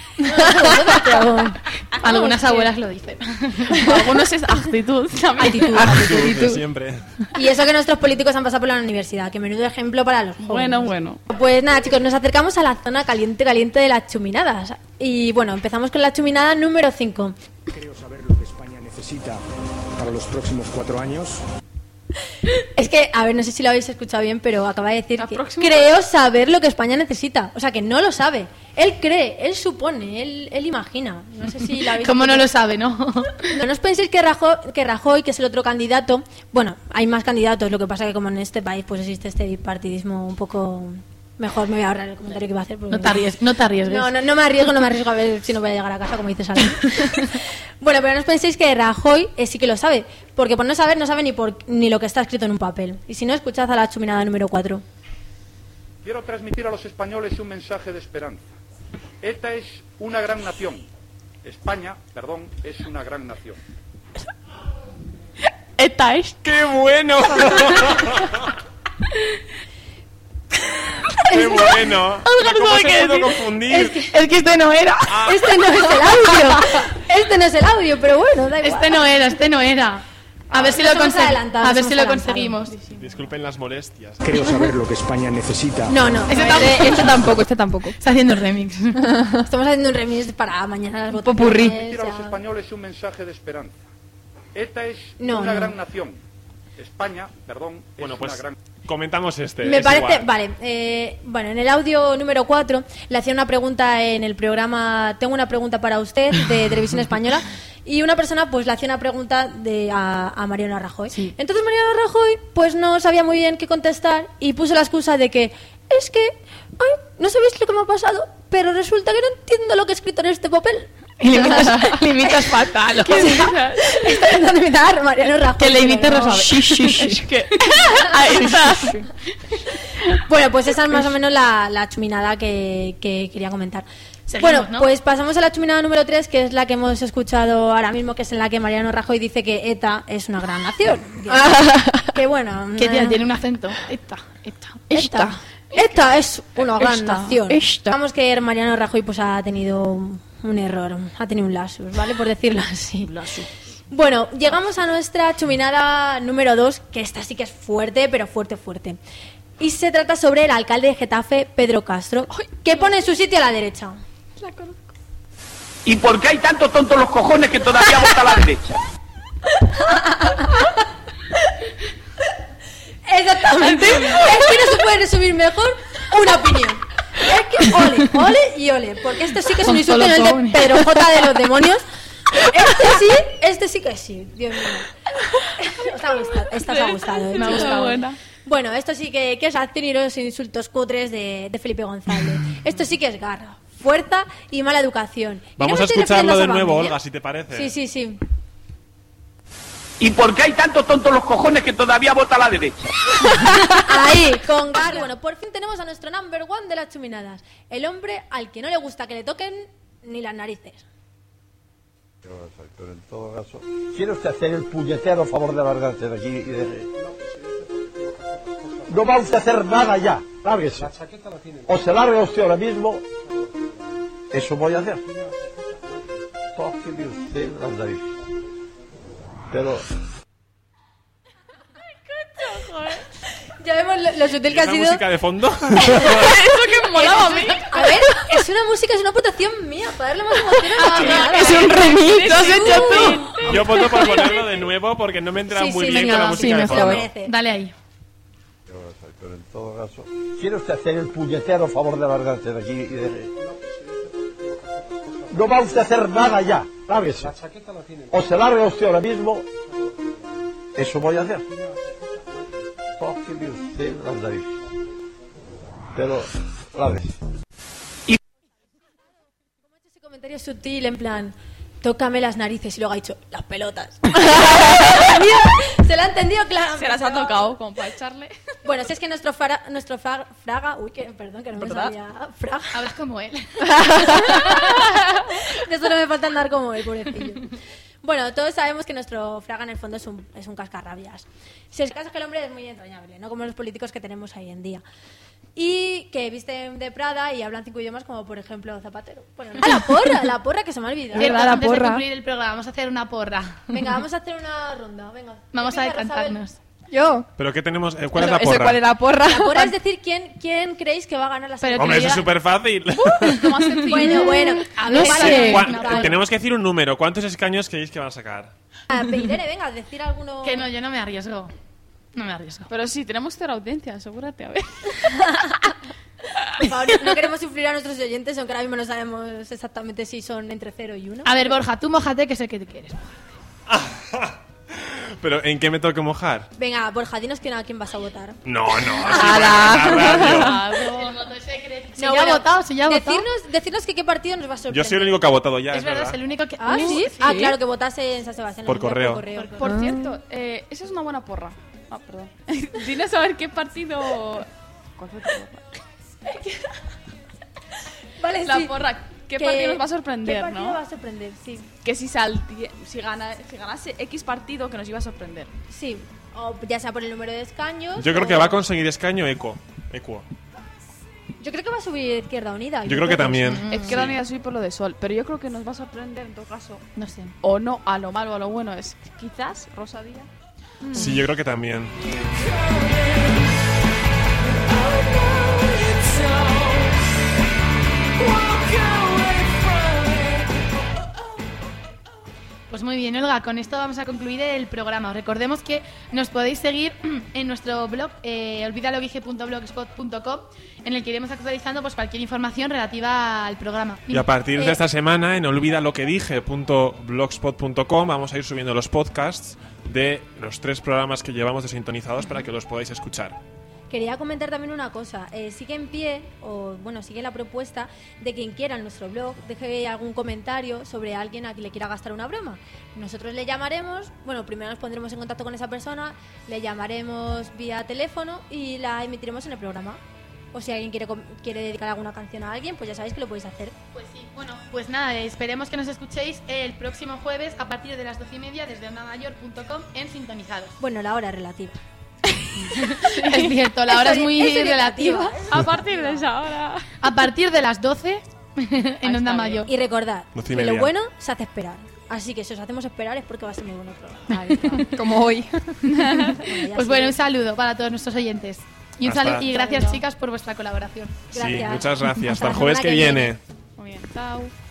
S1: Algunas abuelas lo dicen.
S6: Algunos es actitud.
S2: Actitud siempre.
S4: Y eso que nuestros políticos han pasado por la universidad, que menudo ejemplo para los jóvenes.
S6: Bueno.
S4: Pues nada, chicos, nos acercamos a la zona caliente de las chuminadas. Y bueno, empezamos con la chuminada número 5.
S15: Creo saber lo que España necesita para los próximos 4 años.
S4: Es que, a ver, no sé si lo habéis escuchado bien, pero acaba de decir que creo saber lo que España necesita. O sea, que no lo sabe. Él cree, él supone, él imagina. No sé si lo habéis
S1: ¿Cómo no lo sabe, no?
S4: No os penséis que Rajoy, que es el otro candidato... Bueno, hay más candidatos, lo que pasa que como en este país pues existe este bipartidismo un poco... Mejor me voy a ahorrar el comentario que iba a hacer.
S1: No te arriesgues.
S4: No me arriesgo a ver si no voy a llegar a casa, como dices Ana. Bueno, pero no os penséis que Rajoy sí que lo sabe, porque por no saber, no sabe ni lo que está escrito en un papel. Y si no, escuchad a la chuminada número 4.
S16: Quiero transmitir a los españoles un mensaje de esperanza. Esta es una gran nación. España, es una gran nación.
S6: Esta es...
S2: ¡Qué bueno! ¡Qué bueno! ¿Cómo se pudo confundir?
S1: Es que este no era.
S4: Este no es el audio. Este no es el audio, pero bueno, da igual.
S1: Este no era. A ver si lo conseguimos.
S2: Disculpen las molestias.
S15: Creo saber lo que España necesita.
S4: No.
S6: Este tampoco.
S1: Está haciendo un remix.
S4: Estamos haciendo un remix para mañana las votaciones.
S1: Popurrí.
S16: Transmitir a los españoles un mensaje de esperanza. Esta es una gran nación. España, es una gran...
S2: comentamos este.
S4: Me parece,
S2: igual.
S4: vale. Bueno, en el audio número 4 le hacía una pregunta en el programa Tengo una pregunta para usted de Televisión Española y una persona pues le hacía una pregunta a Mariano Rajoy.
S6: Sí.
S4: Entonces Mariano Rajoy pues no sabía muy bien qué contestar y puso la excusa de que es que, no sabéis lo que me ha pasado, pero resulta que no entiendo lo que he escrito en este papel.
S1: Y le imitas fatal.
S4: Está intentando imitar Mariano Rajoy.
S1: Que le imite
S4: pero no.
S1: Rosabe.
S6: Es que... Ahí está.
S4: Bueno, pues esa es más o menos la chuminada que quería comentar.
S1: Seguimos,
S4: Bueno,
S1: ¿no?
S4: pues pasamos a la chuminada número 3, que es la que hemos escuchado ahora mismo, que es en la que Mariano Rajoy dice que ETA es una gran nación. Que bueno...
S1: Que tiene un acento.
S4: ETA es una gran
S6: Esta.
S4: nación. Vamos que Mariano Rajoy pues ha tenido un error, ha tenido un lapsus, ¿vale? Por decirlo así. Bueno, llegamos a nuestra chuminada número 2, que esta sí que es fuerte, pero fuerte. Y se trata sobre el alcalde de Getafe, Pedro Castro, que pone su sitio a la derecha.
S17: ¿Y por qué hay tantos tontos los cojones que todavía vota a la derecha?
S4: Exactamente. Es que no se puede resumir mejor una opinión. Es que ole y ole, porque este sí que es un insulto en el de Pedro J de los demonios. Este sí que sí, Dios mío. Esta os ha gustado.
S6: Me ha gustado. Buena.
S4: Bueno, esto sí que es hacer los insultos cutres de Felipe González. Esto sí que es garra, fuerza y mala educación. Y
S2: Vamos
S4: no me
S2: a
S4: estoy
S2: escucharlo
S4: refiriendo
S2: de
S4: a
S2: nuevo,
S4: familia.
S2: Olga, si te parece.
S4: Sí.
S17: ¿Y por qué hay tantos tontos los cojones que todavía vota a la derecha?
S4: Ahí, con garra. Bueno, por fin tenemos a nuestro number one de las chuminadas. El hombre al que no le gusta que le toquen ni las narices.
S12: Pero en todo caso, ¿quiere usted hacer el puñetero favor de largarse de aquí y de... No va usted a hacer nada ya, lárguese. O se larga usted ahora mismo, eso voy a hacer. Tóqueme usted las narices. Pero...
S4: Ya vemos lo sutil que ha
S2: ¿Esa
S4: sido.
S2: música de fondo?
S6: Eso que me molaba a mí.
S4: A ver, es una aportación mía para darle más emoción a la chuminada.
S1: Es un remix. Lo has hecho tú.
S2: Yo voto por ponerlo de nuevo porque no me entra
S4: Sí,
S2: muy
S4: sí,
S2: bien
S4: venga,
S2: con la
S4: sí,
S2: música de
S4: mejor.
S2: fondo.
S4: Lo merece.
S1: Dale ahí.
S12: Pero en todo caso, ¿quiere usted hacer el puñetero favor de largarse de aquí y de... No va usted a hacer nada ya, lárguese. O se larga usted ahora mismo, eso voy a hacer. Tóqueme usted las narices. Pero, lárguese.
S4: Ese comentario sutil en plan, tócame las narices y luego ha dicho, las pelotas. Se lo ha entendido claramente.
S6: Se las ha tocado, como para echarle.
S4: Bueno, si es que nuestro Fraga... Uy, perdón, que no me salía. Fraga.
S1: Hablas como él.
S4: De solo me falta andar como él, pobrecillo. Bueno, todos sabemos que nuestro Fraga en el fondo es un cascarrabias. Si es caso que el hombre es muy entrañable, no como los políticos que tenemos hoy en día. Y que visten de Prada y hablan 5 idiomas, como por ejemplo Zapatero. Bueno, la porra que se me ha olvidado.
S1: Cierto, antes de concluir el programa, vamos a hacer una porra.
S4: Venga, vamos a hacer una ronda, venga.
S1: Vamos a
S4: Empieza,
S1: decantarnos.
S7: Yo.
S2: ¿Pero qué tenemos? ¿Cuál es la
S7: Ese,
S2: porra?
S7: ¿cuál es la porra?
S4: La porra es decir, ¿quién creéis que va a ganar la selección?
S2: Hombre, eso es súper fácil.
S4: Bueno, a ver,
S1: No
S4: vale,
S1: sé.
S4: vale.
S2: Tenemos que decir un número. ¿Cuántos escaños creéis que van a sacar?
S4: Irene, venga, decir alguno.
S1: Que no, yo no me arriesgo. No me arriesgo.
S6: Pero sí, tenemos cero audiencia, asegúrate, a ver.
S4: Por favor, no queremos sufrir a nuestros oyentes, aunque ahora mismo no sabemos exactamente si son entre 0 y 1.
S1: A ver, Borja, tú mójate, que sé que te quieres.
S2: ¿Pero en qué me tengo que mojar?
S4: Venga, Borja, dinos a quién vas a votar.
S2: No, así para la radio.
S1: El voto es secreto.
S4: No, bueno,
S1: Se ya ha votado.
S4: Decirnos que qué partido nos va a sorprender.
S2: Yo soy el único que ha votado ya,
S1: Es verdad, es el único que...
S4: Ah, ¿sí? Ah, claro, que votase en San Sebastián.
S2: Por correo.
S6: Por cierto, esa es una buena porra. Ah, perdón. Dinos a ver qué partido... ¿Cuál fue tu porra?
S4: Vale,
S6: La
S4: sí.
S6: porra. ¿Qué partido nos va a sorprender,
S4: ¿Qué partido
S6: no?
S4: va a sorprender? Sí.
S6: Que si ganase X partido, que nos iba a sorprender.
S4: Sí. O ya sea por el número de escaños.
S2: Yo creo que va a conseguir escaño Equo.
S4: Yo creo que va a subir Izquierda Unida.
S2: Yo creo que también.
S6: Izquierda Unida subir por lo de Sol. Pero yo creo que nos va a sorprender en todo caso.
S1: No sé.
S6: O no, a lo malo o a lo bueno. Es quizás Rosa Díaz.
S2: Sí, yo creo que también.
S1: Pues muy bien, Olga, con esto vamos a concluir el programa. Os recordemos que nos podéis seguir en nuestro blog, olvidaloquedije.blogspot.com, en el que iremos actualizando pues cualquier información relativa al programa.
S2: Y a partir de esta semana, en olvidaloquedije.blogspot.com vamos a ir subiendo los podcasts de los 3 programas que llevamos de sintonizados para que los podáis escuchar.
S4: Quería comentar también una cosa. Sigue en pie, o bueno, sigue la propuesta de quien quiera en nuestro blog deje algún comentario sobre alguien a quien le quiera gastar una broma. Nosotros le llamaremos, bueno, primero nos pondremos en contacto con esa persona, le llamaremos vía teléfono y la emitiremos en el programa. O si alguien quiere dedicar alguna canción a alguien, pues ya sabéis que lo podéis hacer.
S1: Pues sí, bueno, pues nada, esperemos que nos escuchéis el próximo jueves a partir de las 12:30 desde ondamayor.com en Sintonizados.
S4: Bueno, la hora es relativa.
S1: Es cierto, la hora es muy relativa.
S6: A partir de esa hora.
S1: A partir de las 12 en Onda Mayor.
S4: Y recordad, que
S2: 12:30.
S4: lo bueno se hace esperar. Así que si os hacemos esperar es porque va a ser muy bueno el programa.
S7: Como hoy.
S1: Pues bueno, un saludo para todos nuestros oyentes. Y un
S2: Hasta-
S1: saludo y gracias, chicas, por vuestra colaboración.
S2: Sí, muchas gracias. Hasta el jueves que viene.
S6: Muy bien, chao.